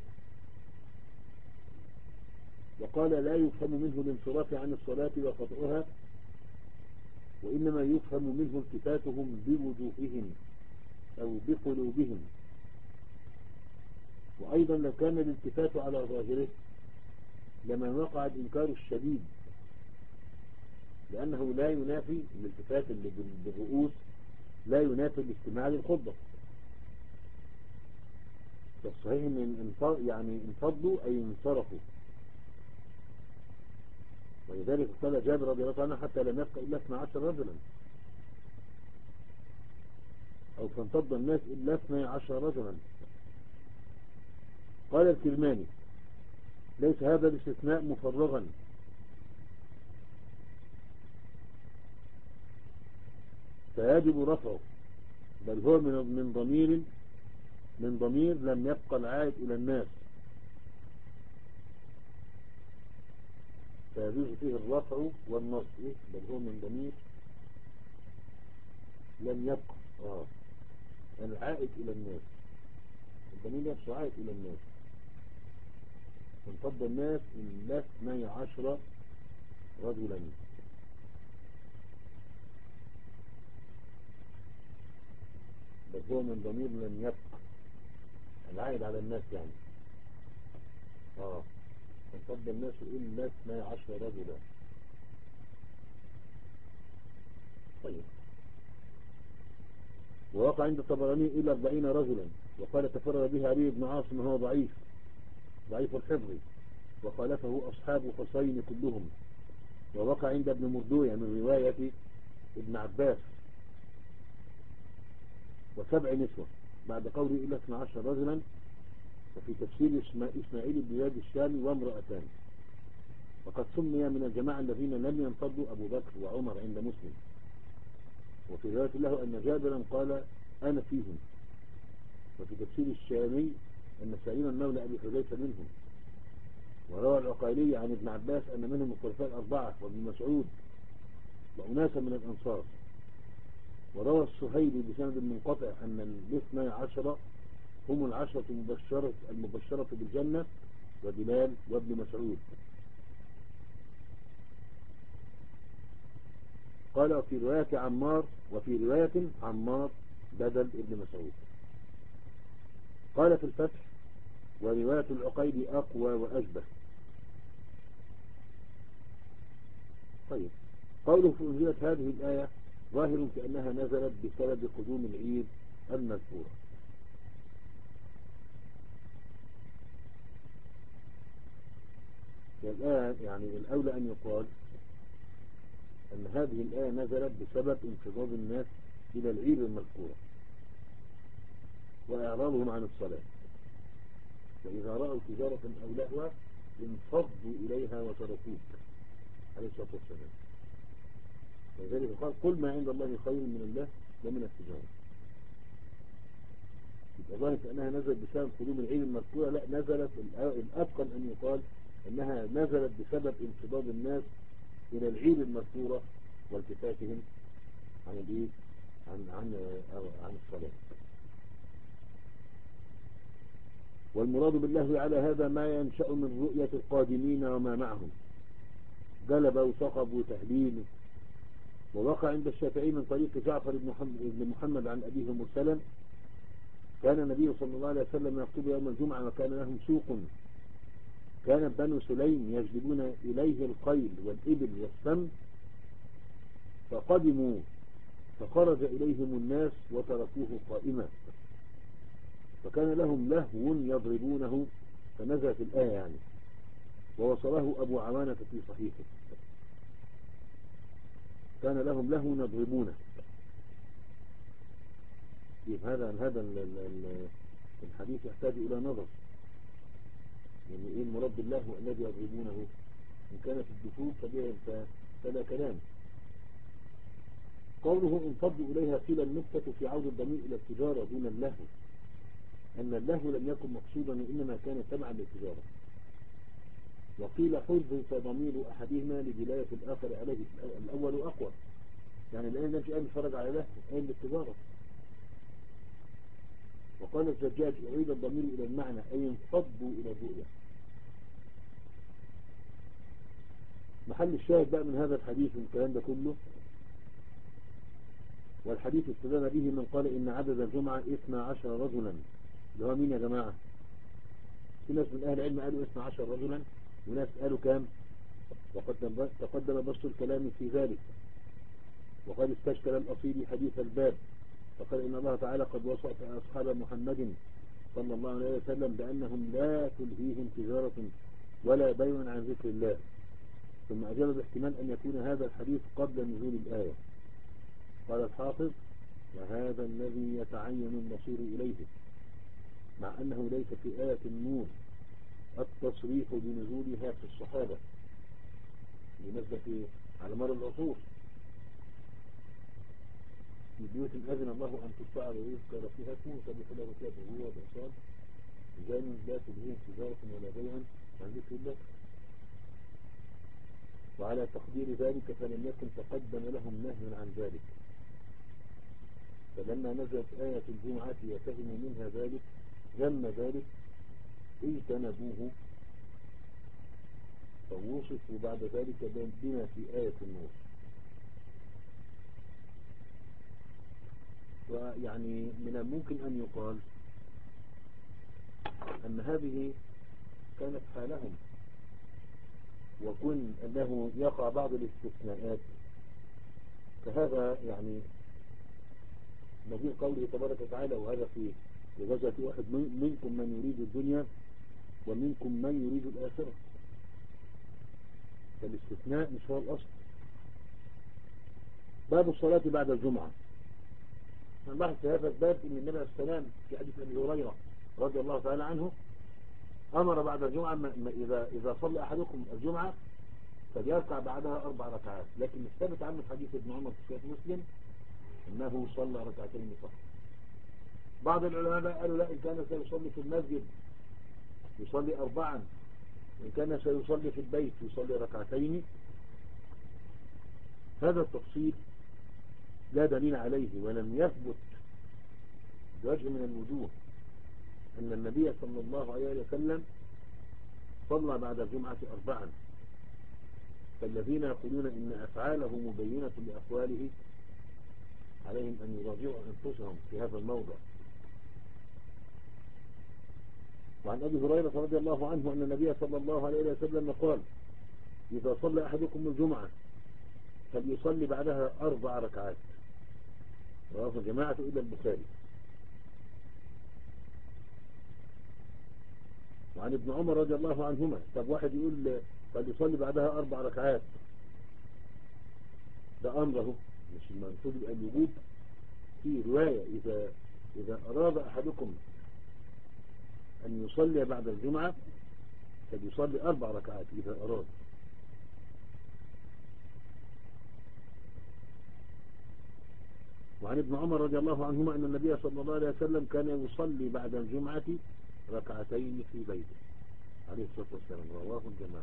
وقال: لا يفهم منه الانصراف عن الصلاة وقطعها، وإنما يفهم منه التفاتهم بوجوههم أو بقلوبهم. وأيضا لو كان الالتفات على ظاهره لمن وقع الإنكار الشديد، لأنه لا ينافي الالتفات اللي بالرؤوس، لا ينافي الاستماع للخطبة. فالصحيح ان يعني انفضوا أي انصرفوا. ولذلك قال جابر رضي الله عنه: حتى لم يبق إلا اثنا عشر رجلا، أو فانفض الناس إلا اثني عشر رجلا. قال الكرماني: ليس هذا الاستثناء مفرغا، فيجب رفعه، بل هو من من ضمير من ضمير لم يبقى العائد إلى الناس، فيجوز فيه الرفع والنصب. بل هو من ضمير لم يبقى آه. العائد إلى الناس، الضمير نفسه عائد إلى الناس. انفض الناس إلا اثني عشر رجلا. بل هو من ضمير لم يبقى العائد على الناس يعني اه انفض الناس إلا اثني عشر رجلا. طيب. ووقع عند الطبراني إلى أربعين رجلا، وقال: تفرد به علي بن عاصم وهو ضعيف ضعيف الحفظ، وخالفه أصحاب حسين كلهم. ووقع عند ابن مردوية من رواية ابن عباس: وسبع نسوة، بعد قوله إلا اثني عشر رجلا. وفي تفسير إسماعيل بلاد الشام: وامرأتان. وقد سمي من الجماعة الذين لم ينفضوا أبو بكر وعمر عند مسلم. وفي رواية له أن جابرا قال: أنا فيهم. وفي تفسير الشامي أن سعيدا مولى أبي حذيفة منهم. وروى العقيلي عن ابن عباس أن منهم الخلفاء الأربعة وابن مسعود وأناسا من الأنصار. وروى السهيلي بسند منقطع أن الاثني عشر هم العشرة المبشرة, المبشرة بالجنة، وبلال وابن مسعود. قال: وفي رواية عمار وفي رواية عمار بدل ابن مسعود. قال في الفتح: ورواية العقيد أقوى وأشبه. طيب. قوله: في أنزلت هذه الآية ظاهر في أنها نزلت بسبب قدوم العيد المذكورة. والآن يعني الأولى أن يقال أن هذه الآية نزلت بسبب انقضاض الناس إلى العيد المذكورة وإعراضهم عن الصلاة، فإذا رأوا تجارة أو لهوا انفضوا إليها وتركوك عليه الصلاة والسلام. ولذلك قال: قل ما عند الله خير من الله ومن التجارة. يبقى ظاهر أنها نزلت بسبب قدوم العيد المذكورة؟ لا، نزلت الأتقن أن يقال أنها نزلت بسبب انقضاض الناس إلى العيد المذكورة والتفاتهم عن الإيه؟ عن عن عن الصلاة. والمراد بالله على هذا ما ينشأ من رؤية القادمين وما معهم، جلب وثقب وتهليل. ووقع عند الشافعي من طريق جعفر بن محمد عن أبيه مرسلا كان النبي صلى الله عليه وسلم يخطب يوم الجمعة وكان لهم سوق، كان بنو سليم يجلبون إليه الخيل والإبل والسم، فقدموا فخرج إليهم الناس وتركوه قائما، فكان لهم لهو يضربونه، فنزلت الآية يعني، ووصله أبو عوانة في صحيحه. كان لهم لهو يضربونه. هذا هذا الحديث يحتاج إلى نظر، يعني إيه المراد باللهو الذي يضربونه؟ إن كانت الدفوف فلا كلام. قوله انفضوا إليها قيل النكتة في عود الضمير إلى التجارة دون اللهو، أن اللهو لم يكن مقصودا وإنما كان تبعا للتجارة. وقيل حذف ضمير أحدهما لدلاية الآخر عليه، الأول أقوى، يعني الآن مش قايل نتفرج على لهو، قايل للتجارة. وقال الزجاج أعيد الضمير إلى المعنى أي انفضوا إلى الرؤية. محل الشاهد بقى من هذا الحديث والكلام ده كله، والحديث استدل به من قال إن عدد الجمعة اثنى عشر رجلا، اللي هو مين يا جماعة؟ في ناس من أهل العلم قالوا اثنى عشر رجلا، وناس قالوا كام؟ وقد تقدم بسط الكلام في ذلك. وقد استشكل الأصيل حديث الباب، فقال إن الله تعالى قد وصف أصحاب محمد صلى الله عليه وسلم بأنهم لا تلهيهم تجارة ولا بيع عن ذكر الله، ثم أجاب باحتمال أن يكون هذا الحديث قبل نزول الآية. قال الحافظ: وهذا الذي يتعين المصير إليه، مع أنه ليس في آية النور التصريح بنزولها في الصحابة بنسبة على مر العصور، في بيوت أذن الله أن ترفع ويذكر فيها اسمه يسبح له فيها بالغدو والآصال رجال لا تلهيهم تجارة ولا بيع عن ذكر الله. وعلى تقدير ذلك فلم يكن تقدم لهم نهي عن ذلك، فلما نزلت آية الجمعة وفهموا منها ذلك ذم ذلك اجتنبوه، فوصفوا بعد ذلك بما في آية النور. ويعني من الممكن أن يقال أن هذه كانت حالهم، وكن أنه يقع بعض الاستثناءات، فهذا يعني نظير قوله تبارك وتعالى: وهذا في غزوة واحد منكم من يريد الدنيا ومنكم من يريد الآخرة، فالاستثناء مش هو الأصل. باب الصلاة بعد الجمعة. نلاحظ في هذا الباب ان النبي عليه السلام في حديث ابي هريره رضي الله تعالى عنه امر بعد الجمعه اذا اذا صلى احدكم الجمعه فليركع بعدها اربع ركعات، لكن الثابت عنه في حديث ابن عمر في صحيح مسلم انه صلى ركعتين فقط. بعض العلماء قالوا لا، ان كان سيصلي في المسجد يصلي اربعا، وان كان سيصلي في البيت يصلي ركعتين. هذا التفصيل لا دليل عليه، ولم يثبت بوجه من الوجوه أن النبي صلى الله عليه وسلم صلى بعد الجمعة أربعا، فالذين يقولون إن أفعاله مبينة لأقواله عليهم أن يراجعوا أنفسهم في هذا الموضع. وعن أبي هريرة رضي الله عنه أن النبي صلى الله عليه وسلم قال: إذا صلى أحدكم الجمعة فليصلي بعدها أربع ركعات. رواه الجماعة إلا البخاري. وعن ابن عمر رضي الله عنهما، طب واحد يقول فليصلي بعدها أربع ركعات، ده أمره مش المنصوب الوجوب. في رواية إذا إذا أراد أحدكم أن يصلي بعد الجمعة فليصلي أربع ركعات إذا أراد. وعن ابن عمر رضي الله عنهما أن النبي صلى الله عليه وسلم كان يصلي بعد الجمعة ركعتين في بيته عليه الصلاة والسلام. رواه الجماعة.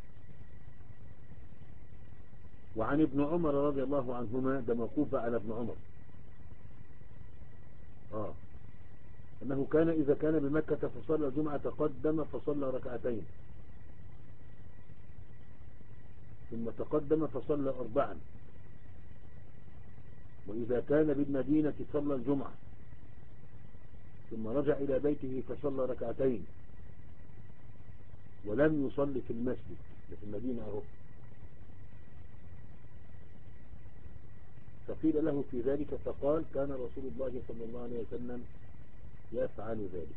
وعن ابن عمر رضي الله عنهما، ده موقوف على ابن عمر، آه أنه كان إذا كان بمكة فصلى الجمعة تقدم فصلى ركعتين، ثم تقدم فصلى أربعا، وإذا كان بالمدينة صلى الجمعة ثم رجع إلى بيته فصلى ركعتين ولم يصلي في المسجد في المدينة أهو، فقيل له في ذلك فقال كان رسول الله صلى الله عليه وسلم يفعل ذلك.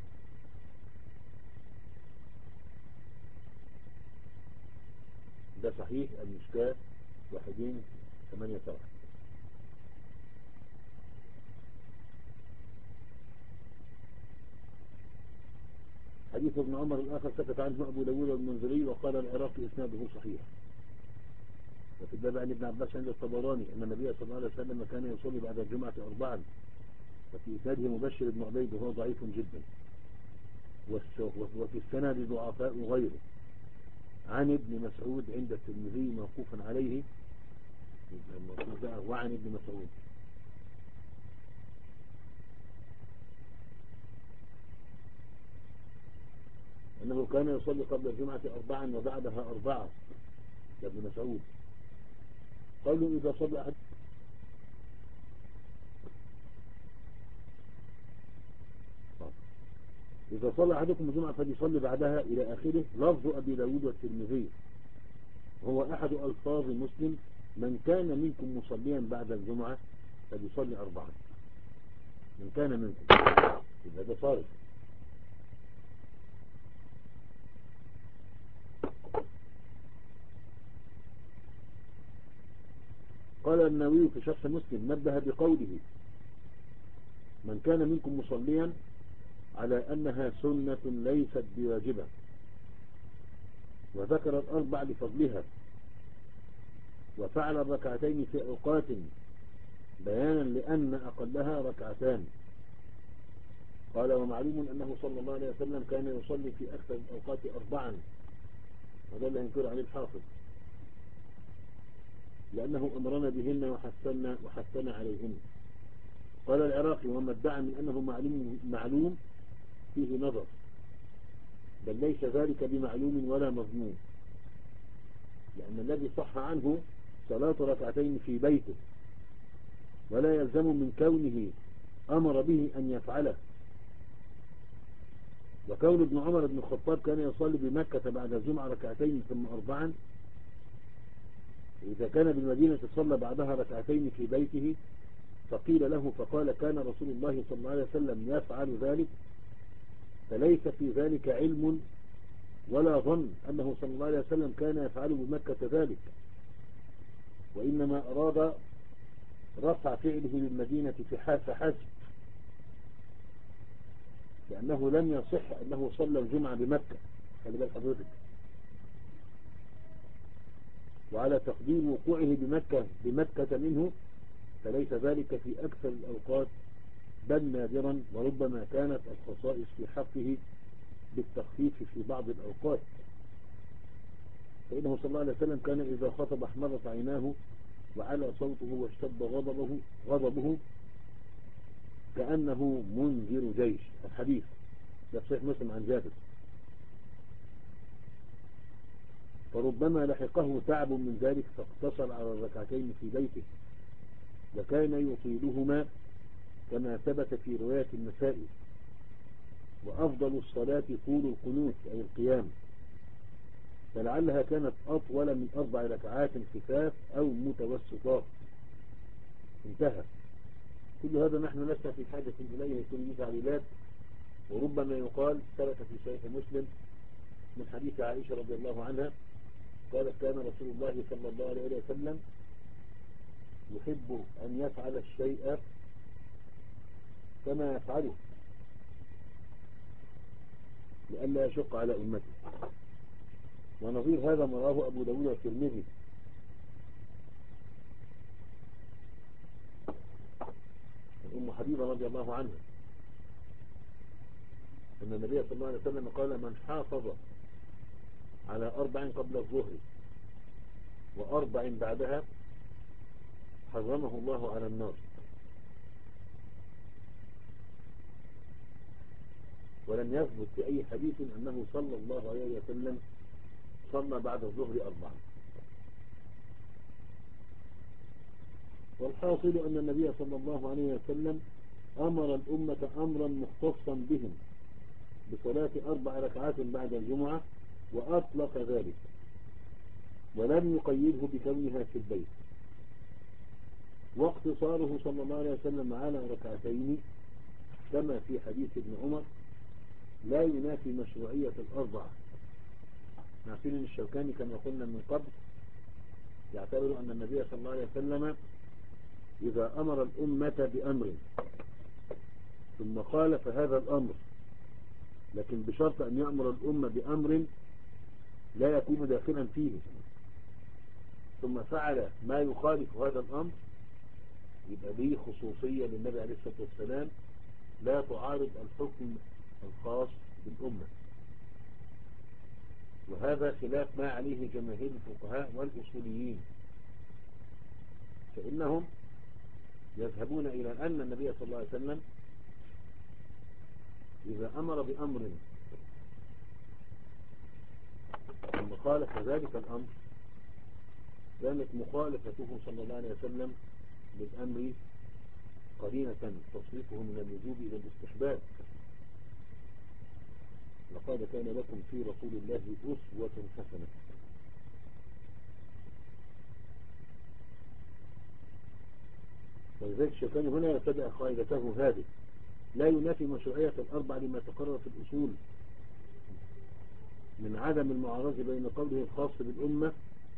ده صحيح المشكاة واحدين ثمانية سبعة. حديث ابن عمر الآخر سكت عنه أبو داود والمنذري وقال العراقي إسناده صحيح. وفي الباب عن ابن عباس عند الطبراني أن النبي صلى الله عليه وسلم كان يصلي بعد الجمعة أربعا، وفي إسناده مبشر بن عبيد وهو ضعيف جدا، وفي السند ضعفاء غيره عن ابن مسعود عند الترمذي موقوفا عليه وعن ابن مسعود. أنه كان يصلي قبل الجمعة أربعا وبعدها أربعة لابن مسعود. قالوا إذا صلى أحد إذا صلى أحدكم الجمعة فليصلي بعدها إلى آخره. لفظ أبي داود والترمذي هو أحد ألفاظ مسلم من كان منكم مصليا بعد الجمعة فليصلي أربعة. من كان منكم إذا ده صارف. قال النووي في شرح مسلم نبه بقوله من كان منكم مصليا على أنها سنة ليست بواجبة، وذكر الأربع لفضلها، وفعل الركعتين في أوقات بيانا لأن أقلها ركعتان. قال ومعلوم أنه صلى الله عليه وسلم كان يصلي في أكثر الأوقات أربعا، هذا اللي ينكر عليه الحافظ، لأنه أمرنا بهن وحثنا وحثنا عليهن. قال العراقي وما ادعى من أنه معلوم, معلوم فيه نظر، بل ليس ذلك بمعلوم ولا مضمون، لأن الذي صح عنه صلاة ركعتين في بيته، ولا يلزم من كونه أمر به أن يفعله. وكون ابن عمر بن الخطاب كان يصلي بمكة بعد الجمعة ركعتين ثم أربعا، إذا كان بالمدينة صلى بعدها ركعتين في بيته، فقيل له فقال كان رسول الله صلى الله عليه وسلم يفعل ذلك، فليس في ذلك علم ولا ظن أنه صلى الله عليه وسلم كان يفعل بمكة ذلك، وإنما أراد رفع فعله للمدينة في حسب، لأنه لم يصح أنه صلى الجمعة بمكة. خلي بالك حضرتك. وعلى تقدير وقوعه بمكة بمكة منه فليس ذلك في أكثر الأوقات، بل نادرا، وربما كانت الخصائص في حقه بالتخفيف في بعض الأوقات. فإنه صلى الله عليه وسلم كان إذا خطب احمرت عيناه وعلى صوته واشتد غضبه, غضبه كأنه منذر جيش. الحديث ده صحيح مسلم عن جابر. فربما لحقه تعب من ذلك فاقتصر على الركعتين في بيته، وكان يطيلهما كما ثبت في رواية النسائي. وأفضل الصلاة طول القنوت أي القيام، فلعلها كانت أطول من أربع ركعات خفاف أو متوسطات. انتهى. كل هذا نحن لسنا في حاجة إليه، كل تعليلات. وربما يقال ثبت في صحيح مسلم من حديث عائشة رضي الله عنها قالت كان رسول الله صلى الله عليه وسلم يحب أن يفعل الشيء كما يفعله لئلا يشق على أمته. ونظير هذا ما رواه أبو داود والترمذي. أم حبيبة رضي الله عنها أن النبي صلى الله عليه وسلم قال من حافظ على أربع قبل الظهر وأربع بعدها حرمه الله على النار. ولم يثبت في أي حديث أنه صلى الله عليه وسلم صلى بعد الظهر أربعة. والحاصل أن النبي صلى الله عليه وسلم أمر الأمة أمرا مختصا بهم بصلاة أربع ركعات بعد الجمعة وأطلق ذلك ولم يقيده بكونها في البيت، واقتصاره صلى الله عليه وسلم على ركعتين كما في حديث ابن عمر لا ينافي مشروعية الأربعة. عارفين الشوكاني كما قلنا من قبل يعتبر أن النبي صلى الله عليه وسلم إذا أمر الأمة بأمر ثم خالف هذا الأمر، لكن بشرط أن يأمر الأمة بأمر لا يكون داخلا فيه، ثم فعل ما يخالف هذا الأمر، يبقى دي خصوصية للنبي عليه الصلاة والسلام لا تعارض الحكم الخاص بالأمة. وهذا خلاف ما عليه جماهير الفقهاء والأصوليين، فإنهم يذهبون إلى أن النبي صلى الله عليه وسلم إذا أمر بأمر ثم خالف ذلك الأمر كانت مخالفته صلى الله عليه وسلم للأمر قرينة تصريفه من الوجوب إلى الاستحباب. لقد كان لكم في رسول الله أسوة حسنة. ولذلك الشيخان هنا يبتدأ قاعدته هذه لا ينافي مشروعية الأربع لما تقرر في الأصول من عدم المعارضة بين قوله الخاص بالأمة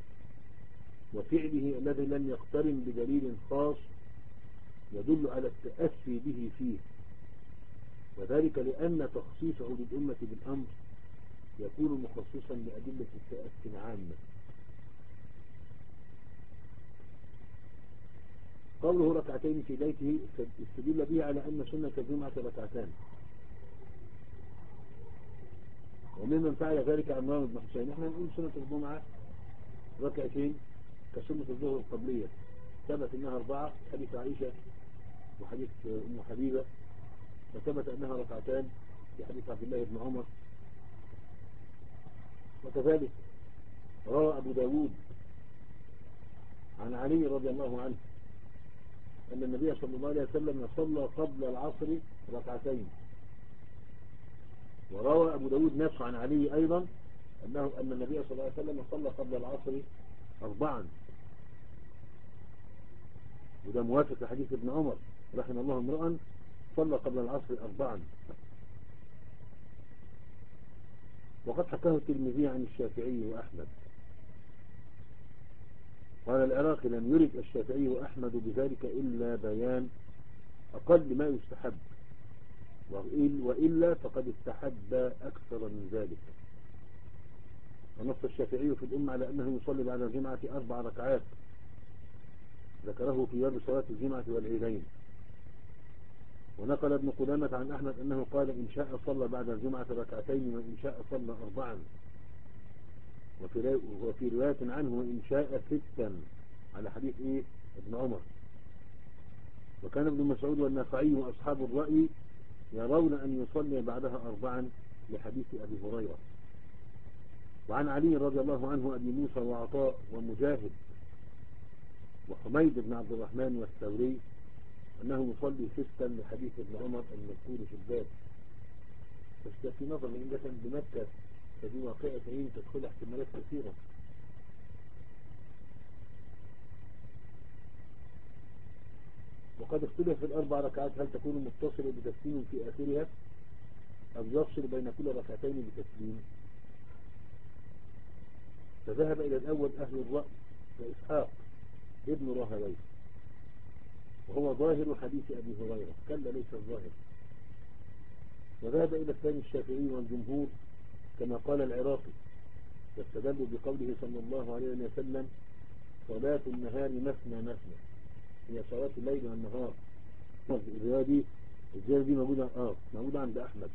وفعله الذي لم يقترن بدليل خاص يدل على التأسي به فيه، وذلك لأن تخصيص أولي الأمة بالأمر يكون مخصصا لأدلة التأسي العامة. قوله ركعتين في بيته استدل به على أن سنة الجمعة ركعتان، وممن فعل ذلك عمران بن حسين. احنا نقول سنة الجمعة ركعتين كسنة الظهر القبلية، ثبت انها اربعة حديث عائشة وحديث ام حبيبة، وثبت انها ركعتان في حديث عبد الله بن عمر. وكذلك روى ابو داود عن علي رضي الله عنه ان النبي صلى الله عليه وسلم صلى قبل العصر ركعتين. وروى ابو داود نفسه عن علي ايضا انه ان النبي صلى الله عليه وسلم صلى قبل العصر اربعا، وده موافق لحديث ابن عمر رحمه الله امرأ صلى قبل العصر أربعا. وقد حكاه الترمذي عن الشافعي وأحمد. قال العراقي لم يرد الشافعي وأحمد بذلك إلا بيان أقل ما يستحب، وإلا فقد استحب أكثر من ذلك. ونص الشافعي في الأمة على أنه يصلي بعد الجمعة أربع ركعات، ذكره في باب صلاة الجمعة والعيدين. ونقل ابن قدامة عن أحمد أنه قال إن شاء صلى بعد الجمعة ركعتين وإن شاء صلى أربعا، وفي رواية عنه وإن شاء ستا على حديث إيه ابن عمر. وكان ابن مسعود والنافعي وأصحاب الرأي يرون أن يصلي بعدها أربعا لحديث أبي هريرة. وعن علي رضي الله عنه أبي موسى وعطاء ومجاهد وحميد بن عبد الرحمن والثوري أنه يصلي ستا لحديث ابن عمر المذكور في الباب. بس في نظر من إنجة بمكة فدي واقعة عين تدخل احتمالات كثيرة. وقد اختلف في الأربع ركعات هل تكون متصلة بتسليم في آخرها أو يفصل بين كل ركعتين بتسليم. فذهب إلى الأول أهل الرأي وإسحاق ابن راهويه، وهو ظاهر حديث أبي هريرة كلا ليس الظاهر. وذهب إلى الثاني الشافعي والجمهور كما قال العراقي، واستدلوا بقوله صلى الله عليه وسلم صلاة النهار مثنى مثنى، هي صلاة الليل والنهار. الزيادة دي الزيادة دي موجودة آه موجودة عند أحمد،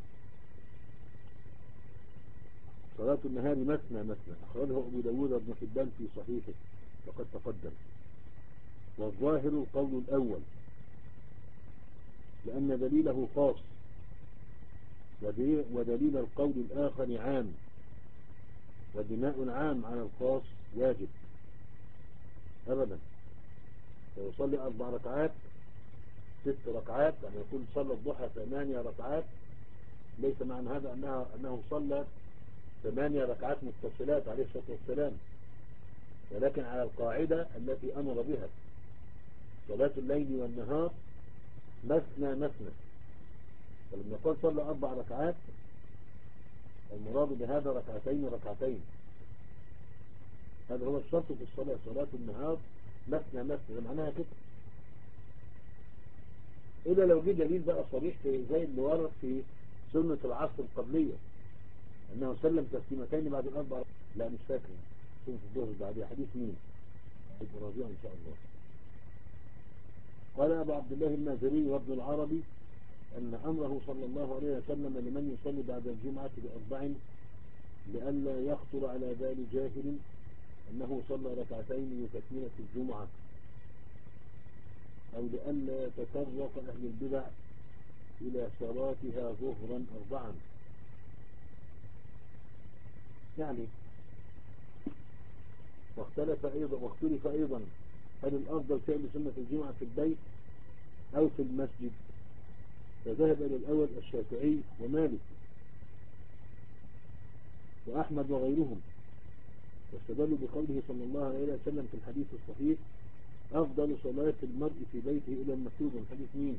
صلاة النهار مثنى مثنى، أخرجه أبو داود بن حبان في صحيحه وقد تقدم. والظاهر القول الأول لأن دليله خاص، ودليل القول الآخر عام، وبناء العام على الخاص واجب أبدا. فيصلي أربع ركعات ست ركعات، يعني يقول صلى الضحى ثمانية ركعات، ليس معنى هذا أنها أنه صلى ثمانية ركعات متصلات عليه الصلاة والسلام، ولكن على القاعدة التي أمر بها: صلاة الليل والنهار مثنى مثنى. فلما يقول صلى أربع ركعات المراد بهذا ركعتين ركعتين، هذا هو الشرط في الصلاة، صلاة النهار مثنى مثنى، معناها كده. إلا لو جه دليل بقى صريح زي اللي ورد في سنة العصر القبلية أنه سلم تسليمتين بعد الأربع. لا مش فاكر سنة الظهر بعدها، حديث مين؟ ابن راجع إن شاء الله. قال أبو عبد الله المازري وابن العربي أن أمره صلى الله عليه وسلم لمن يصلي بعد الجمعة بأربع لئلا يخطر على بال جاهل أنه صلى ركعتين لتكملة الجمعة، أو لئلا يتطرق أهل البدع إلى صلاتها ظهرا أربعا. يعني واختلف أيضا واختلف أيضا هل الأفضل فعل سنة الجمعة في البيت أو في المسجد، فذهب إلى الأول الشافعي ومالك وأحمد وغيرهم، واستدلوا بقوله صلى الله عليه وسلم في الحديث الصحيح: أفضل صلاة المرء في بيته إلى المكتوبة. الحديث مين؟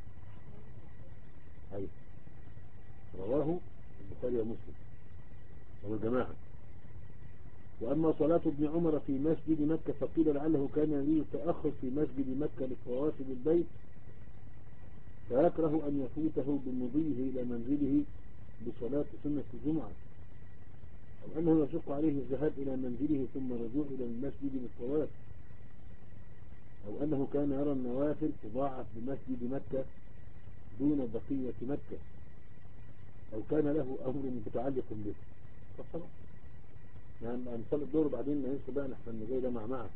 أي رواه البخاري ومسلم والجماعة. وأما صلاة ابن عمر في مسجد مكة فقيل لعله كان ليه تأخر في مسجد مكة لفواسد البيت، فيكره أن يفوته بمضيه إلى منزله بصلاة سنة الجمعة، أو أنه يشق عليه الذهاب إلى منزله ثم رجوع إلى المسجد بالطواف، أو أنه كان يرى النوافل تضاعف بمسجد مكة دون بقية مكة، أو كان له أمر متعلق به. فصلا يعني نصلي الدور بعدين ما ينسوا بقى نحن جاي ده مع معه.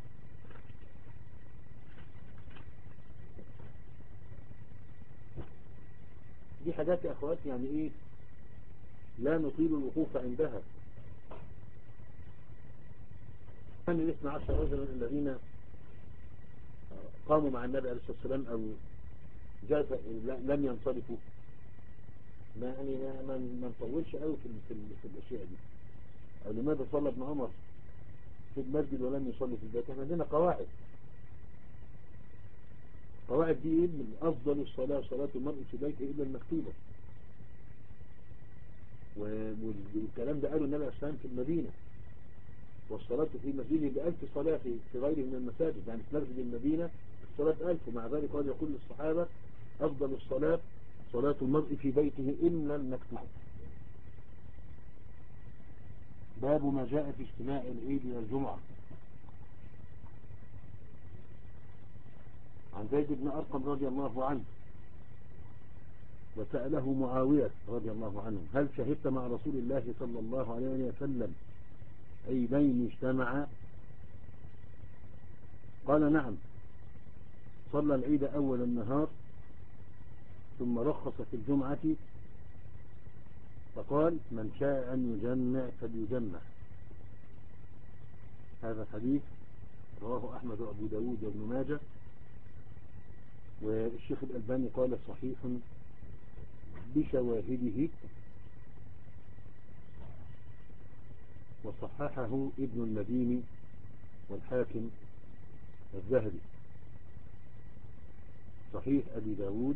دي حاجات يا أخوات يعني إيه لا نطيل الوقوف عندها. كان الاثنى عشر رجلا الذين قاموا مع النبي عليه الصلاة والسلام أو جاز لم ينصرفوا، ما يعني ما ما نطولش قوي في في, في الأشياء دي. أو لماذا صلى ابن عمر في المسجد ولم يصلي في البيت؟ احنا عندنا قواعد قواعد دي ايه؟ من أفضل الصلاة صلاة المرء في بيته إلا المكتوبة، والكلام ده قاله النبي عليه الصلاة والسلام في المدينة: والصلاة في مسجده بألف صلاة في غيره من المساجد. يعني في مسجد المدينة الصلاة ألف، ومع ذلك قال يقول للصحابة: أفضل الصلاة صلاة المرء في بيته إلا المكتوبة. باب ما جاء في اجتماع العيد والجمعة. عن زيد بن أرقم رضي الله عنه وسأله معاوية رضي الله عنه: هل شهدت مع رسول الله صلى الله عليه وسلم عيدين اجتمعا؟ قال: نعم، صلى العيد أول النهار ثم رخص في الجمعة، فقال: من شاء أن يجمع فليجمع. هذا الحديث رواه أحمد وأبو داود وابن ماجه، والشيخ الألباني قال صحيح بشواهده، وصححه ابن المديني والحاكم الذهبي. صحيح أبي داود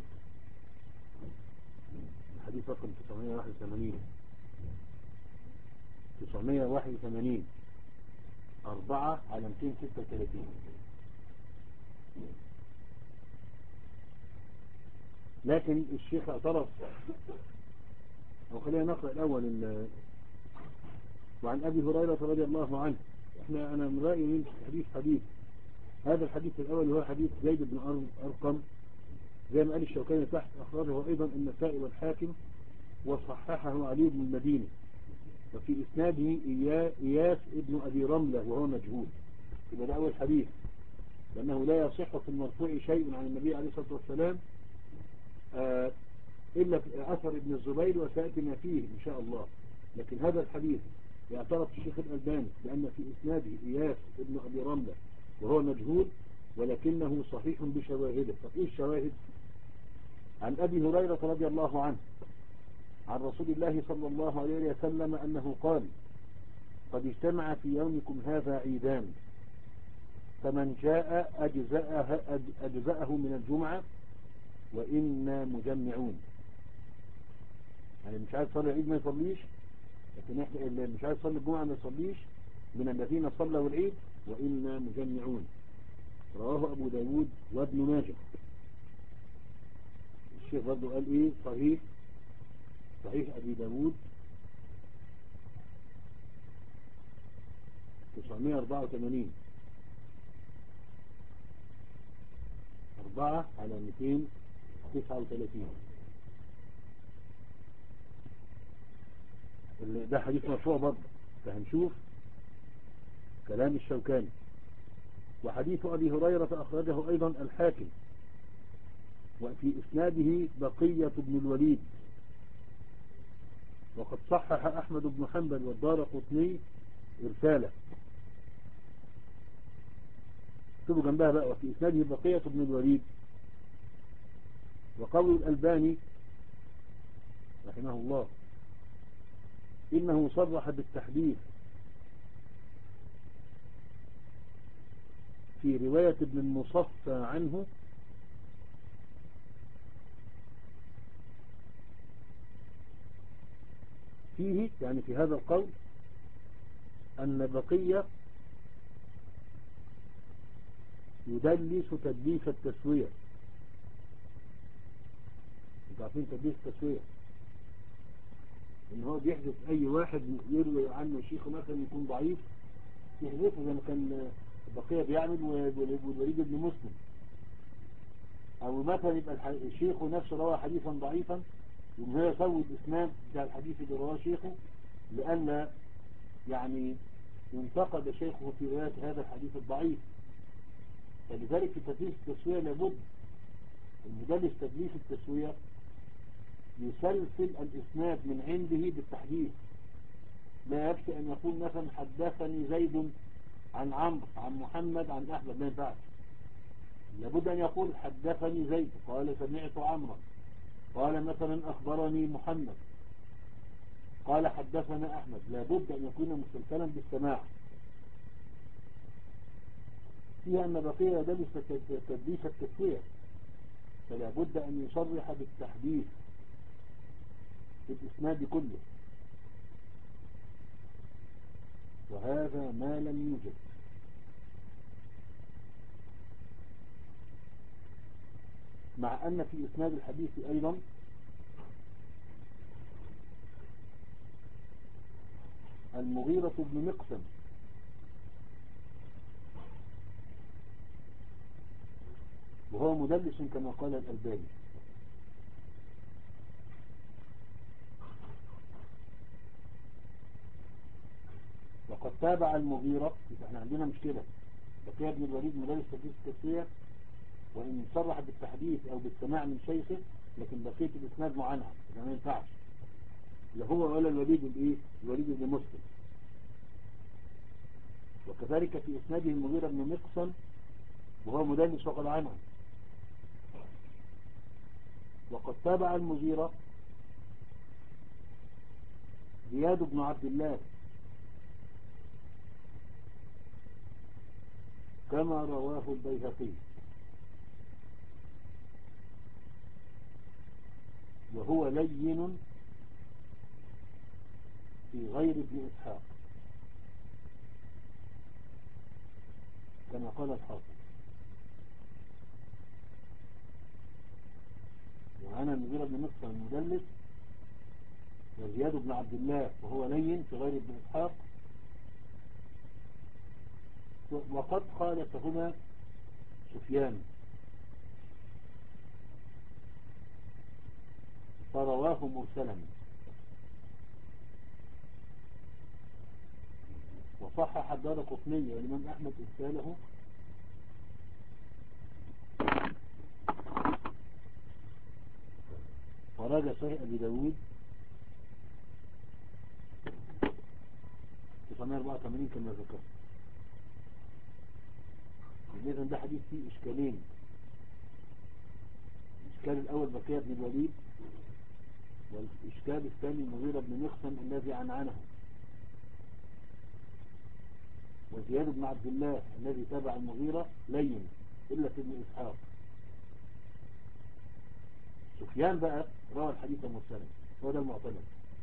الحديث رقم تسعمائة وواحد وثمانين تسعمائة وواحد وثمانين أربعة على مئتين وستة وثلاثين. لكن الشيخ اعترف، أو خلينا نقرأ الأول ال... وعن أبي هريرة رضي الله عنه. احنا أنا من رأيي من حديث حديث هذا الحديث الأول هو حديث زيد بن أرقم، زي ما قال الشوكاني تحت: أخرجه أيضا النسائي والحاكم وصححه علي بن المديني، وفي إسناده إياس ابن أبي رملة وهو مجهول. يبقى ده أول حديث، لأنه لا يصح في المرفوع شيء عن النبي عليه الصلاة والسلام آه إلا في أثر ابن الزبير وسيأتي ما فيه إن شاء الله. لكن هذا الحديث يعترف الشيخ الألباني بأن في إسناده إياس ابن أبي رملة وهو مجهول، ولكنه صحيح بشواهده. طب إيه الشواهد؟ عن أبي هريرة رضي الله عنه عن رسول الله صلى الله عليه وسلم أنه قال قد اجتمع في يومكم هذا عيدان فمن جاء أجزأه, أجزأه من الجمعة وإنا مجمعون. يعني مش عايز يصلي العيد ما يصليش، لكن احنا اللي مش عايز يصلي الجمعة ما يصليش من الذين صلوا العيد وإنا مجمعون. رواه أبو داود وابن ماجه. الشيخ برضه قال إيه صحيح صحيح أبي داود تسعمائة وأربعة وثمانين أربعة على مئتين وتسعة وثلاثين. ده حديث مرفوع برضه، فهنشوف كلام الشوكاني. وحديث أبي هريرة أخرجه أيضا الحاكم وفي إسناده بقية بن الوليد، وقد صحح أحمد بن حنبل والدارقطني إرساله. اكتبوا جنبها بقى وفي إسناده بقية بن الوليد. وقول الألباني رحمه الله إنه صرح بالتحديث في رواية ابن المصفى عنه فيه، يعني في هذا القول، أن بقية يدلس تدليس التسوية. انتوا عارفين تدليس التسوية ان هو بيحدث اي واحد يروي عنه شيخه مثلا يكون ضعيف يحدثه زي ما كان بقية بيعمل والوليد بن مسلم، او مثلا يبقى الشيخ نفسه روى حديثا ضعيفا يقوم هو يسوي الاسناد بتاع الحديث اللي رواه شيخه لئلا يعني ينتقد شيخه في رواية هذا الحديث الضعيف. فلذلك في تدليس التسوية لابد المدلس تدليس التسوية يسلسل الإسناد من عنده بالتحديث. لا يكفي أن يقول مثلا حدثني زيد عن عمرو عن محمد عن أحمد، ما ينفعش. لابد أن يقول حدثني زيد قال سمعت عمرو قال مثلا أخبرني محمد قال حدثنا أحمد. لابد أن يكون مسلسلا بالسماع. فيها أن بقية يدلس تدليس التسوية، فلا بد أن يصرح بالتحديث في الإسناد كله، وهذا ما لم يوجد. مع أن في إسناد الحديث أيضا المغيرة بن مقسم وهو مدلس كما قال الألباني. وقد تابع المغيرة. احنا عندنا مشكلة، بقية بن الوليد مدلس تدليس التسوية وإن صرح بالتحديث أو بالسماع من شيخه، لكن بقية الإسناد معنها إذا ما ينفعش، لا هو ولا الوليد الإيه الوليد بن مسلم. وكذلك في إسناده المغيرة بن مقسم وهو مدلس وقد عنه. وقد تابع المغيرة زياد بن عبد الله كما رواه البيهقي، وهو لين في غير ابن إسحاق كما قال الحافظ. وأنا المغيرة بن مقسم المدلس وزياد بن عبد الله وهو لين في غير ابن إسحاق. وقد خالفهما سفيان فرواه مرسلا، وصحح الدارقطني والإمام أحمد إرساله. وراجع صحيح أبي داود تسعمائة وأربعة وثمانين كما ذكرت. إذن ده حديث فيه إشكالين، الإشكال الأول بقية بن الوليد، والإشكال الثاني المغيرة بن مخصم الذي عنعنه، وزياد بن عبد الله الذي تبع المغيرة لين إلا في ابن إسحاق. سفيان بقى روى الحديث مرسلا، هو ده المعتمد.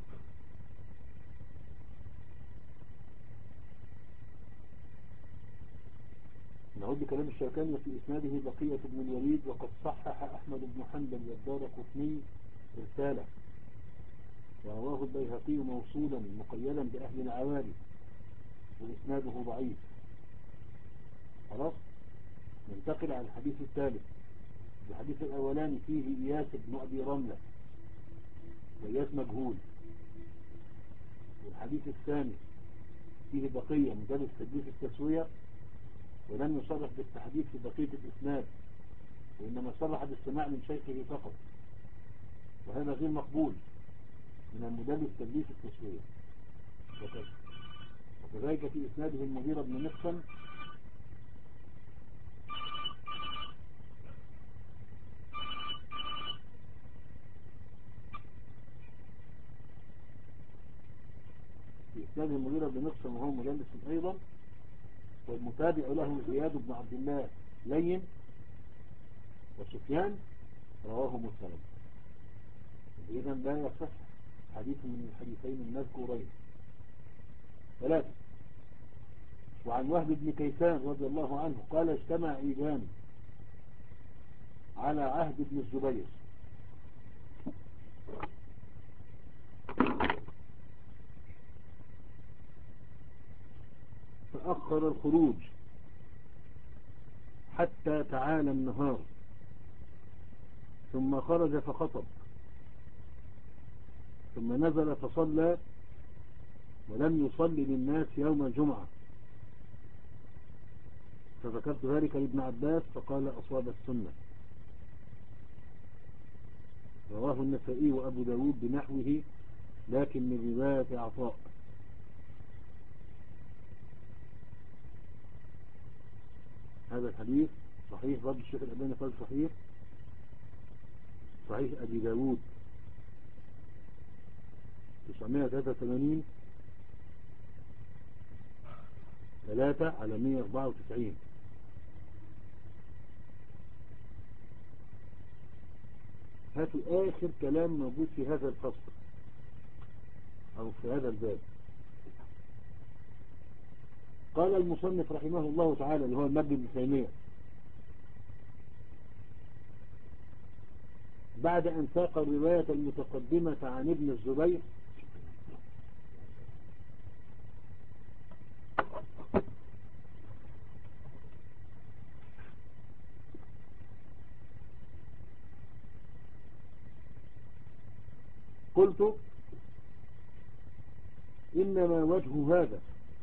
نعود بكلام الشوكاني: وفي إسناده بقية بن الوليد، وقد صحح أحمد بن حنبل والدارقطني رسالة، ورواه البيهقي موصولا مقيدا بأهل العوالي، وإسناده ضعيف. خلاص، ننتقل على الحديث الثالث. الحديث الأولاني فيه إياس بن أبي رملة، وإياس مجهول. والحديث الثاني فيه بقية مدرس تدليس التسوية، ولم يصرح بالتحديث في بقية الإسناد، وإنما صرح بالسماع من شيخه فقط، وهذا غير مقبول من المدلس تدليس التسوية. وكذلك في إسناده المغيرة بن مخصم، في إسناده المغيرة بن مخصم وهو مدلس أيضا، والمتابع له زياد بن عبد الله لين، وسفيان رواه مرسلا. إذا لا يصح حديث من الحديثين المذكورين. ثلاثة. وعن وهب بن كيسان رضي الله عنه قال: اجتمع عيدان على عهد ابن الزبير، فأخر الخروج حتى تعالى النهار، ثم خرج فخطب، ثم نزل فصلى، ولم يصلي للناس يوم الجمعة. فذكرت ذلك لابن عباس فقال: أصاب السنة. رواه النسائي وأبو داود بنحوه، لكن من رواية عطاء. هذا الحديث صحيح، برضه الشيخ الألباني قال صحيح. صحيح أبي داود تسعمائة وثلاثة وثمانين، ثلاثة على مئة وأربعة وتسعين. هاتوا آخر كلام موجود في هذا الفصل أو في هذا الباب. قال المصنف رحمه الله تعالى، اللي هو المجد بن تيمية، بعد أن ساق الرواية المتقدمة عن ابن الزبير قلت: إنما وجه هذا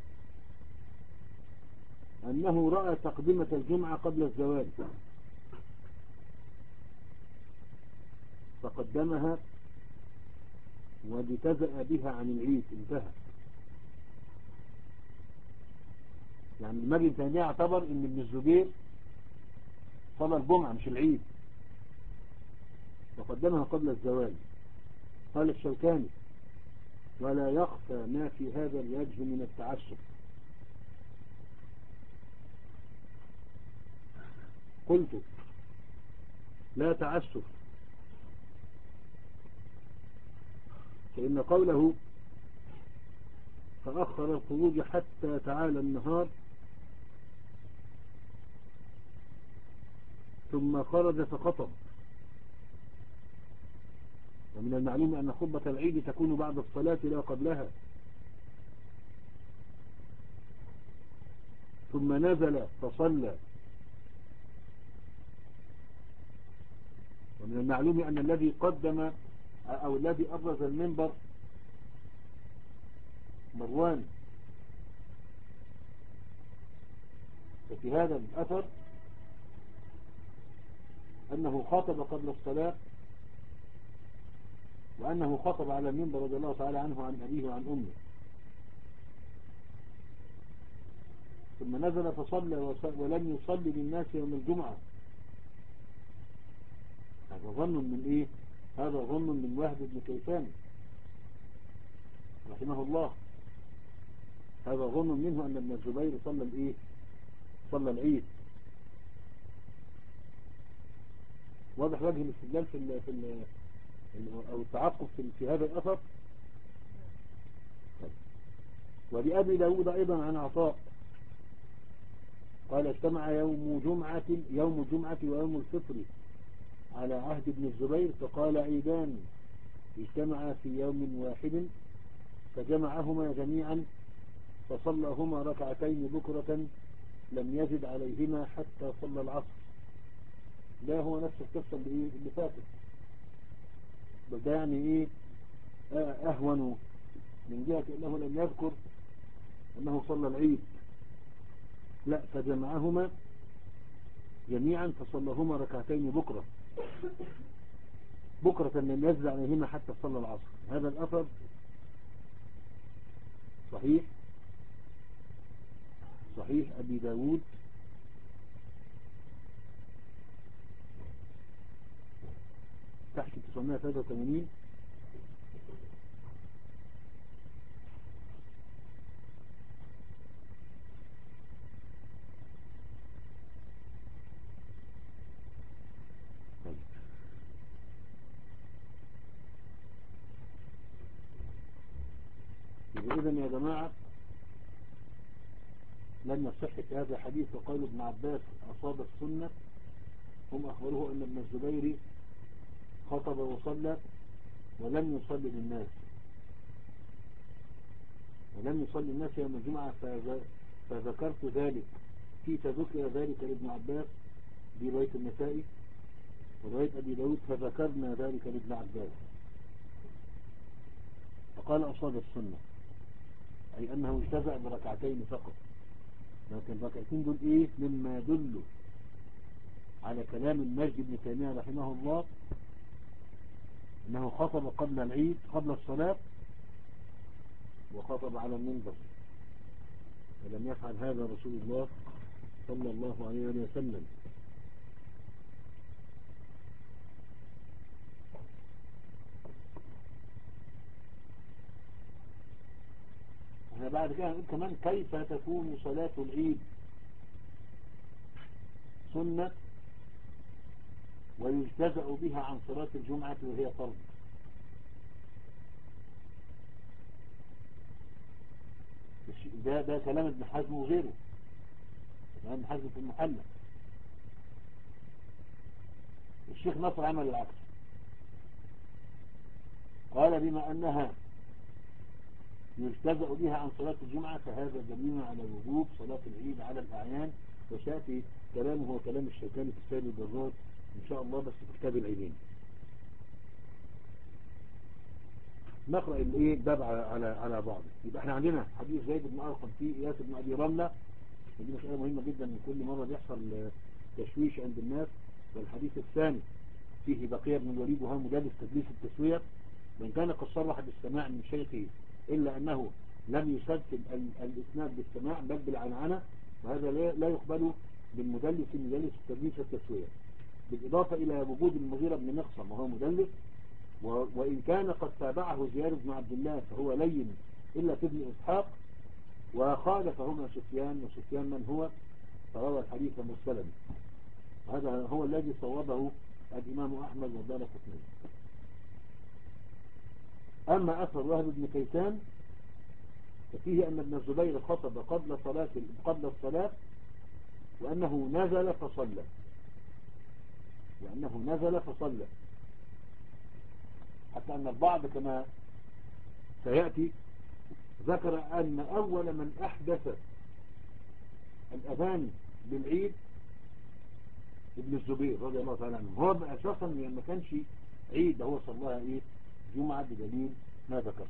أنه رأى تقدمة الجمعة قبل الزوال فقدمها واجتزأ بها عن العيد، انتهى. يعني المجد الثاني اعتبر ان ابن الزبير صلى الجمعة مش العيد، فقدمها قبل الزوال. قال الشوكاني: ولا يخفى ما في هذا الوجه من التعسف. قلت: لا تعسف، فإن قوله فأخر الخروج حتى تعالى النهار ثم خرج فخطب، ومن المعلوم أن خطبة العيد تكون بعد الصلاة لا قبلها، ثم نزل فصلى، ومن المعلوم أن الذي قدم أو الذي أبرز المنبر مروان. ففي هذا الأثر أنه خاطب قبل الصلاة، وأنه خطب على المنبر رضي الله تعالى عنه عن أبيه وعن أمه، ثم نزل فصلى ولم يصلي للناس يوم الجمعة. وظن من إيه؟ هذا ظن من وهب بن كيسان رحمه الله. هذا ظن منه أن ابن الزبير صلى الإيه؟ صلى العيد. واضح وجه الاستدلال في ال في ال أو التعقب في, في هذا الأثر. ولأبي داود أيضا عن عطاء قال اجتمع يوم جمعة يوم الجمعة ويوم الفطر على عهد ابن الزبير فقال عيدان اجتمعا في يوم واحد فجمعهما جميعا فصلىهما ركعتين بكرة لم يزد عليهما حتى صلى العصر. لا هو نفس القصة اللي, اللي فاتت، بل ده يعني ايه أهون من جهة أنه لم يذكر أنه صلى العيد، لا فجمعهما جميعا فصلىهما ركعتين بكرة بكرة لم يزد عليهما حتى صلى العصر. هذا الأثر صحيح صحيح أبي داود تحت تسعمائة وثلاثة وثمانين. إذن يا جماعة لم يصح في هذا الحديث وقال ابن عباس أصاب السنة هم أخبروه أن ابن الزبير خطب وصلى ولم يصلي للناس ولم يصلي الناس يوم الجمعة فذكرت ذلك في تذكر ذلك لابن عباس دي رواية النسائي ورواية أبي داود فذكرنا ذلك لابن عباس فقال أصاب السنة أي أنه اجتزأ بركعتين فقط، لكن الركعتين دول إيه مما يدل على كلام المجد بن تيمية رحمه الله أنه خطب قبل العيد قبل الصلاة وخطب على المنبر، ولم يفعل هذا رسول الله صلى الله عليه وسلم. احنا بعد كده نقول كمان كيف تكون صلاة العيد سنة ويجتزأ بها عن صلاة الجمعة وهي فرض. ده ده كلام ابن حزم وغيره، كلام ابن حزم في المحلى. الشيخ نصر عمل العكس، قال بما أنها يجتزأ بها عن صلاة الجمعة فهذا دليل على وجوب صلاة العيد على الأعيان، وسيأتي كلامه هو كلام الشوكاني في السيد الجراد إن شاء الله بس في كتاب العيدين. نقرأ الايه باب على على بعضه. يبقى احنا عندنا حديث زيد بن أرقم في إياس بن أبي رملة، ودي مسألة مهمة جدا من كل مرة بيحصل تشويش عند الناس. والحديث الثاني فيه بقية بن الوليد وهو مدلس تدليس التسوية، وإن كان قد صرح بالسماع من شيخه إلا أنه لم يسلسل الإسناد بالسماع بل بالعنعنة، وهذا لا يقبل بالمدلس مدلس تدليس التسوية، بالإضافة إلى وجود المغيرة بن مقسم وهو مدلس، وإن كان قد تابعه زياد بن عبد الله فهو لين إلا في ابن إسحاق، وخالفهما سفيان وسفيان من هو فروى الحديث مرسلا. هذا هو الذي صوبه الإمام أحمد والدارقطني. أما أثر وهب بن كيسان ففيه أن ابن الزبير خطب قبل صلاة قبل الصلاة وأنه نزل فصلى وأنه نزل فصلى حتى أن البعض كما سيأتي ذكر أن أول من أحدث الأذان بالعيد ابن الزبير رضي الله تعالى عنه، هو أساسا ما كانش عيد، هو صلاها إيه جمعة بدليل ما ذكرت.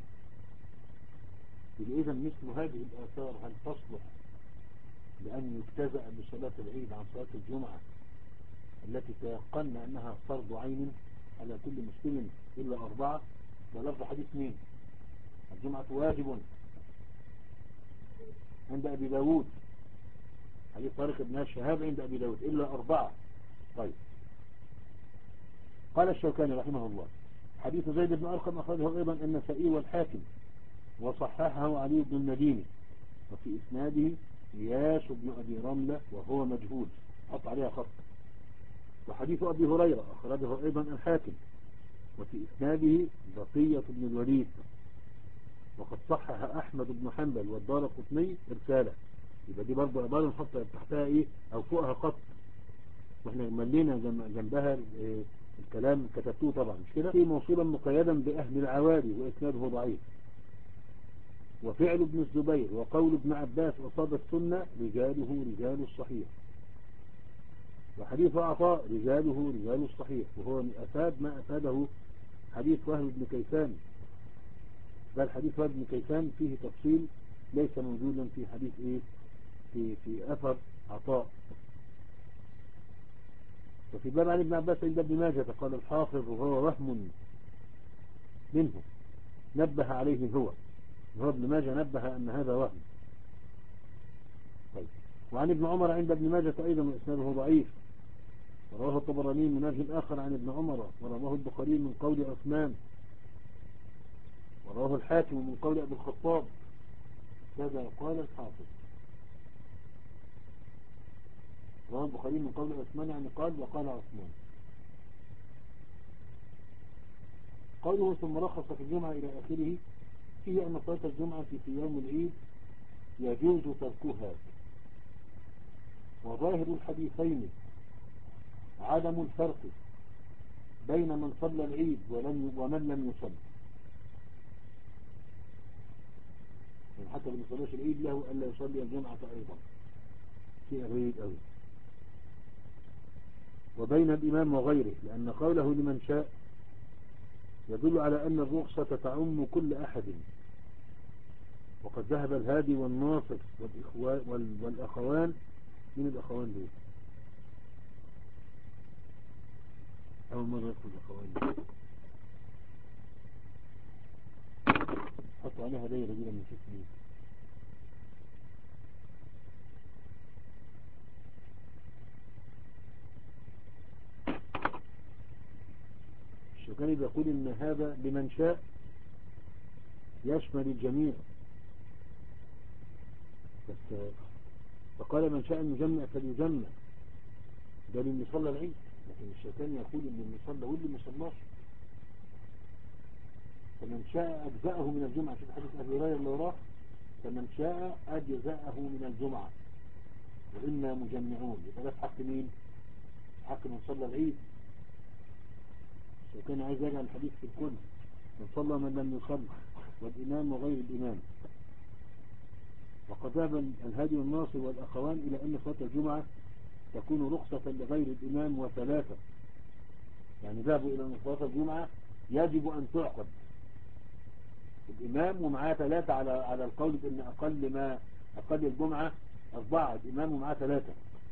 إذا مثل هذه الآثار هل تصلح لأن يجتزأ بصلاة العيد عن صلاة الجمعة التي تيقن أنها فرض عين على كل مسلم إلا أربعة؟ ولفظ حديث مين؟ الجمعة واجب عند أبي داود، حديث طارق بن الشهاب عند أبي داود إلا أربعة. طيب قال الشوكاني رحمه الله حديث زيد بن أرقم أخرجه أيضا النسائي والحاكم وصححه علي بن المديني، وفي إسناده إياس بن أبي رملة وهو مجهول حط عليها خط. وحديث أبي هريرة أخرجه أيضا الحاكم، وفي إسناده بقية بن الوليد، وقد صحح أحمد بن حنبل والدارقطني إرساله. يبقى دي برضه عبارة نحط تحتها إيه أو فوقها خط، واحنا ملينا جنبها إيه الكلام كتبتوه طبعا مش كده. في موصولا مقيدا بأهل العوالي وإسناده ضعيف. وفعل ابن الزبير وقول ابن عباس أصاب السنة رجاله رجال الصحيح. وحديث عطاء رجاله رجال الصحيح، وهو أفاد ما أفاده حديث وهب بن كيسان، بل حديث وهب بن كيسان فيه تفصيل ليس موجودا في حديث إيه في في أثر عطاء. وفي باب عن ابن عباس عند ابن ماجه قال الحافظ وهو وهم منه نبه عليه هو وهو ابن ماجه نبه أن هذا وهم. طيب. وعن ابن عمر عند ابن ماجه أيضا وإسناده ضعيف، ورواه الطبراني من وجه آخر عن ابن عمر، ورواه البخاري من قول عثمان، ورواه الحاكم من قول أبي الخطاب. كذا قال الحافظ. رواه البخاري من قول عثمان يعني قال وقال عثمان. قوله ثم رخص في الجمعة إلى آخره فيه أن صلاة الجمعة في يوم العيد يجوز تركها. وظاهر الحديثين عدم الفرق بين من صلى العيد ولم ومن لم يصلي، يعني حتى اللي ما صلاش العيد له ألا يصلي الجمعة أيضا في غريب أوي. وبين الإمام وغيره، لأن قوله لمن شاء يدل على أن الرخصة تعم كل أحد. وقد ذهب الهادي والناصر والأخوان من الأخوان دول أول مرة يدخل الأخوان دول حطوا عليها دايرة دي لما نشوف مين. الشوكاني بيقول إن هذا لمن شاء يشمل الجميع، بس فقال من شاء المجمع فليجمع، ده اللي صلى العيد. لكن الشيطان يقول ان اللي صلى واللي ما صلاش، فمن شاء اجزاءه من الجمعه. شوف حديث ابي هريره اللي وراه، فمن شاء اجزاءه من الجمعه وانا مجمعون. يبقى ده في حق مين؟ في حق من صلى العيد. الشيطان عايز يجعل الحديث في الكل، من صلى من لم يصلي والامام وغير الامام. وقد ذهب الهادي والناصر والاخوان الى ان صلاه الجمعه تكون رخصة لغير الإمام وثلاثة، يعني ذهبوا إلى أن صلاة الجمعة يجب أن تعقد الإمام ومعاه ثلاثة، على على القول بأن أقل ما أقل الجمعة أربعة، الإمام ومعاه ثلاثة.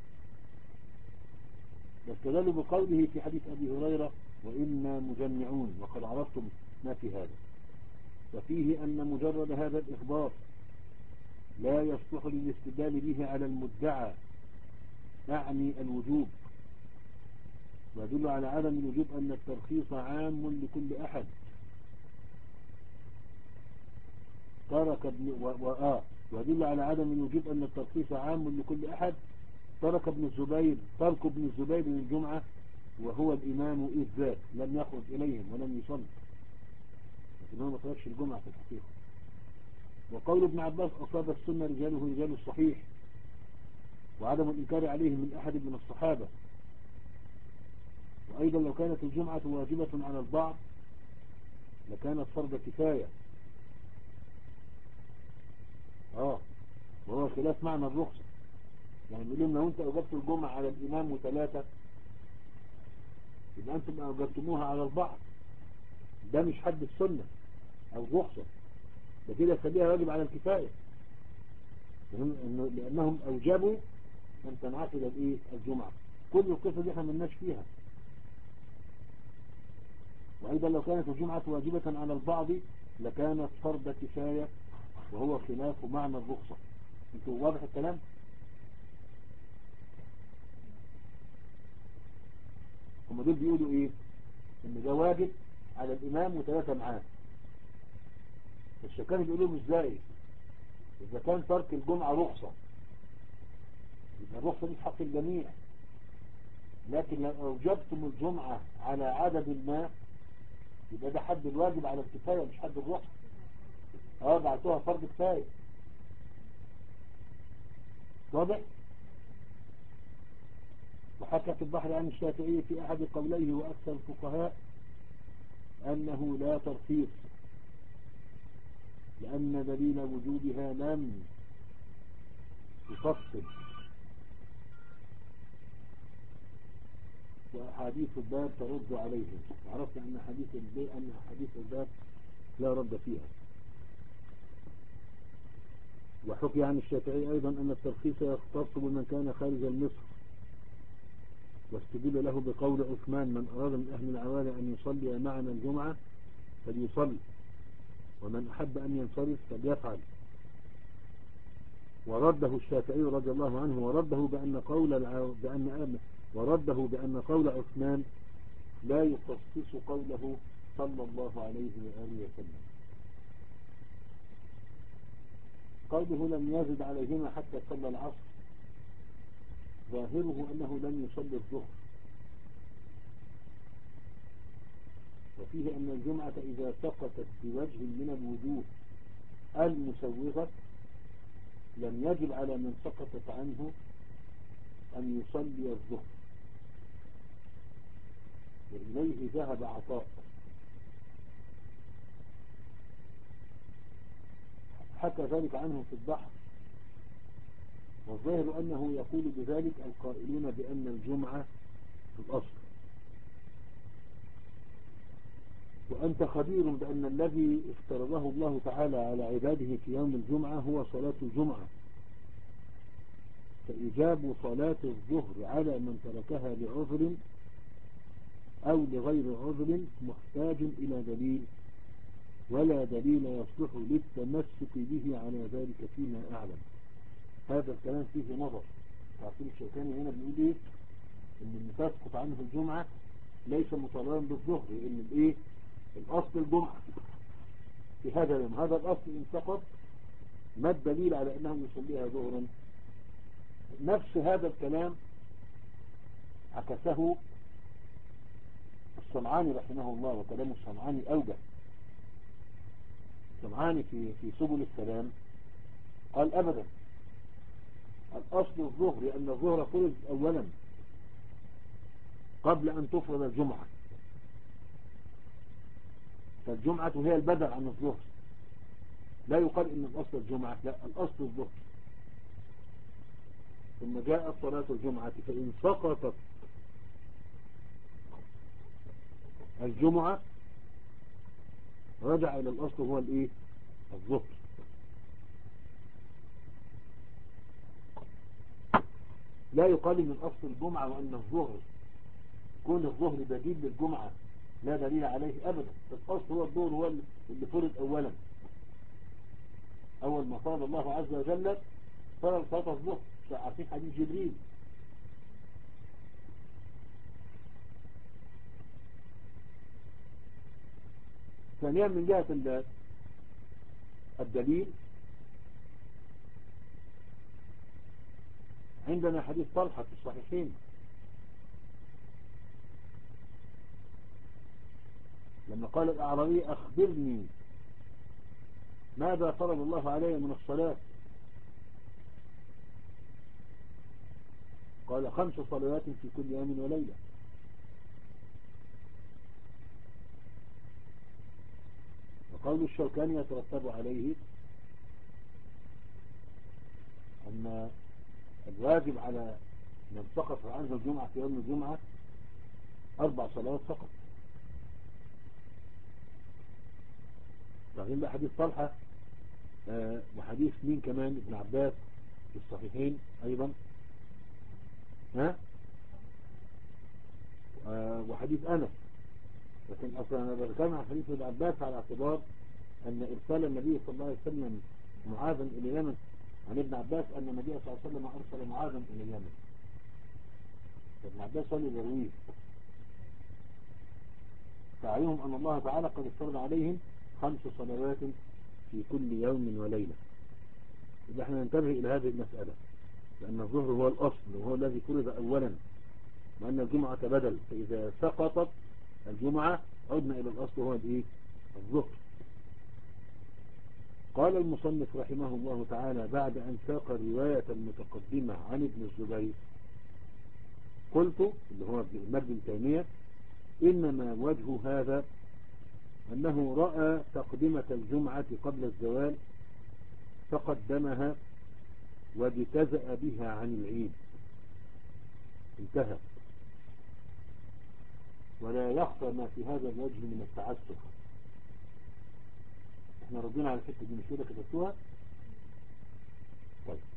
واستدلوا بقوله في حديث أبي هريرة وإنا مجمعون، وقد عرفتم ما في هذا. وفيه أن مجرد هذا الإخبار لا يصلح للاستدلال به على المدعى، أعني الوجوب، ويدل على عدم الوجوب أن الترخيص عام لكل أحد. ترك ابن و... و... ويدل على عدم الوجوب أن الترخيص عام لكل أحد. ترك ابن الزبير ترك ابن الزبير للجمعة وهو الإمام إذ ذاك لم يخرج إليهم ولم يصلي، لكن هو ما تركش الجمعة في الحقيقة. وقول ابن عباس أصاب السنة رجاله رجال الصحيح، وعدم الإنكار عليه من أحد من الصحابة. وأيضا لو كانت الجمعة واجبة على البعض لكانت فرض كفاية، آه وهو خلاف معنى الرخصة. يعني بيقول لهم لو أنت أوجبت الجمعة على الإمام وثلاثة يبقى أنتم أوجبتموها على البعض، ده مش حد السنة أو الرخصة، ده كده خليها واجب على الكفاية، لأنهم أوجبوا أن تنعقد الإيه الجمعة. كل القصة دي احنا ملناش فيها. وأيضا لو كانت الجمعة واجبة على البعض لكانت فرض كفاية، وهو خلاف معنى الرخصة. انتوا واضح الكلام؟ هم دول بيقولوا ايه؟ ان ده واجب على الامام وثلاثة معاه. الشوكاني بيقول لهم ازاي؟ اذا كان ترك الجمعة رخصة يبقى الرخصة دي في حق الجميع، لكن لو اوجبتم الجمعة على عدد ما يبقى ده حد الواجب على الكفاية مش حد الرخصة. اه بعتوها فرض كفاية. واضح؟ وحكى في البحر عن الشافعي في احد قوليه واكثر الفقهاء انه لا ترخيص، لان دليل وجودها لم يفصل، وأحاديث الباب ترد عليهم. وعرفنا أن حديث الباب أن أحاديث الباب لا رد فيها. وحكي عن الشافعي أيضا أن الترخيص يختص بمن كان خارج المصر، واستدل له بقول عثمان من أراد من أهل العوالي أن يصلي معنا الجمعة فليصلي، ومن أحب أن ينصرف فليفعل. ورده الشافعي رضي الله عنه ورده بأن قول العو... بأن ورده بأن قول عثمان لا يخصص قوله صلى الله عليه وآله وسلم. قوله لم يزد عليهما حتى صلى العصر ظاهره أنه لم يصلي الظهر، وفيه أن الجمعة إذا سقطت بوجه من الوجوه المسوغة لم يجب على من سقطت عنه أن يصلي الظهر، وإليه ذهب عطاء. حكى ذلك عنه في البحر، والظاهر أنه يقول بذلك القائلون بأن الجمعة في الأصل. وأنت خبير بأن الذي افترضه الله تعالى على عباده في يوم الجمعة هو صلاة الجمعة، فإجاب صلاة الظهر على من تركها لعذر أو لغير عذر محتاج إلى دليل، ولا دليل يصلح للتمسك به على ذلك فيما أعلم. هذا الكلام فيه نظر. تعطيل الشوكاني هنا بيقول إيه؟ إن اللي تسقط عنه الجمعة ليس مطالبا بالظهر، لأن الإيه؟ الأصل الجمعة في هذا اليوم، هذا الأصل إن سقط ما الدليل على أنه يصليها ظهرا؟ نفس هذا الكلام عكسه الصنعاني رحمه الله، وكلام الصنعاني أوجه. الصنعاني في في سبل السلام قال أبدا، الأصل الظهر، لأن الظهر فرض أولا قبل أن تفرض الجمعة، فالجمعة هي البدل عن الظهر. لا يقال إن الأصل الجمعة، لا، الأصل الظهر. ثم جاءت صلاة الجمعة فإن سقطت الجمعة رجع إلى الأصل هو الإيه؟ الظهر. لا يقال من أصل الجمعة وأن الظهر كون الظهر بديل للجمعة لا دليل عليه أبدا. الأصل هو الظهر، هو اللي فرض أولا. أول ما فرض الله عز وجل فرض صلاة الظهر، عارفين حديث جبريل. ثانيا من جهة الدليل عندنا حديث طلحة في الصحيحين لما قال الأعرابي أخبرني ماذا فرض الله علي من الصلاة؟ قال خمس صلوات في كل يوم وليلة. وقول الشوكاني يترتب عليه أن الواجب على من سقط عنه الجمعة في يوم الجمعة أربع صلوات فقط. فهنا حديث طلحة آه وحديث مين كمان؟ ابن عباس في الصحيحين أيضا، ها آه وحديث أنس. لكن أصلا أنا بتكلم عن حديث ابن عباس على اعتبار أن إرسال النبي صلى الله عليه وسلم معاذا إلى اليمن، عن ابن عباس أن النبي صلى الله عليه وسلم أرسل معاذا إلى اليمن. ابن عباس قال يرويه. تعليمهم أن الله تعالى قد افترض عليهم خمس صلوات في كل يوم وليلة. إذا احنا ننتبه إلى هذه المسألة، لأن الظهر هو الأصل وهو الذي فرض أولا، وأن الجمعة بدل، فإذا سقطت الجمعة عدنا إلى الأصل وهو الإيه؟ الظهر. قال المصنف رحمه الله تعالى بعد أن ساق رواية المتقدمة عن ابن الزبير، قلت اللي هو ابن ابن تيمية إنما وجه هذا أنه رأى تقدمة الجمعة قبل الزوال فقدمها واجتزأ بها عن العيد، انتهى. ولا يخفى ما في هذا الوجه من التعسف. احنا ردينا على الحته دي، مش كده كتبتوها؟ طيب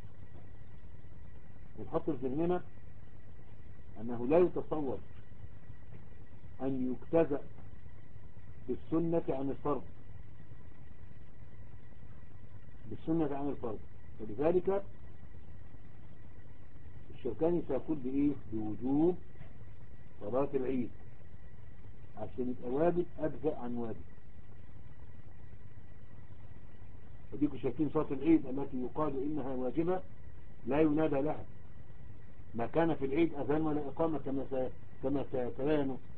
ونحط في ذهننا أنه لا يتصور أن يجتزأ بالسنة عن الفرض، بالسنة عن الفرض. فلذلك الشوكاني سيقول بإيه؟ بوجوب صلاة العيد، عشان يبقى واجب أجزأ عن واجب. وديكوا شايفين صلاة العيد التي يقال إنها واجبة لا ينادى لها، ما كان في العيد أذان ولا إقامة كما كما سيتبين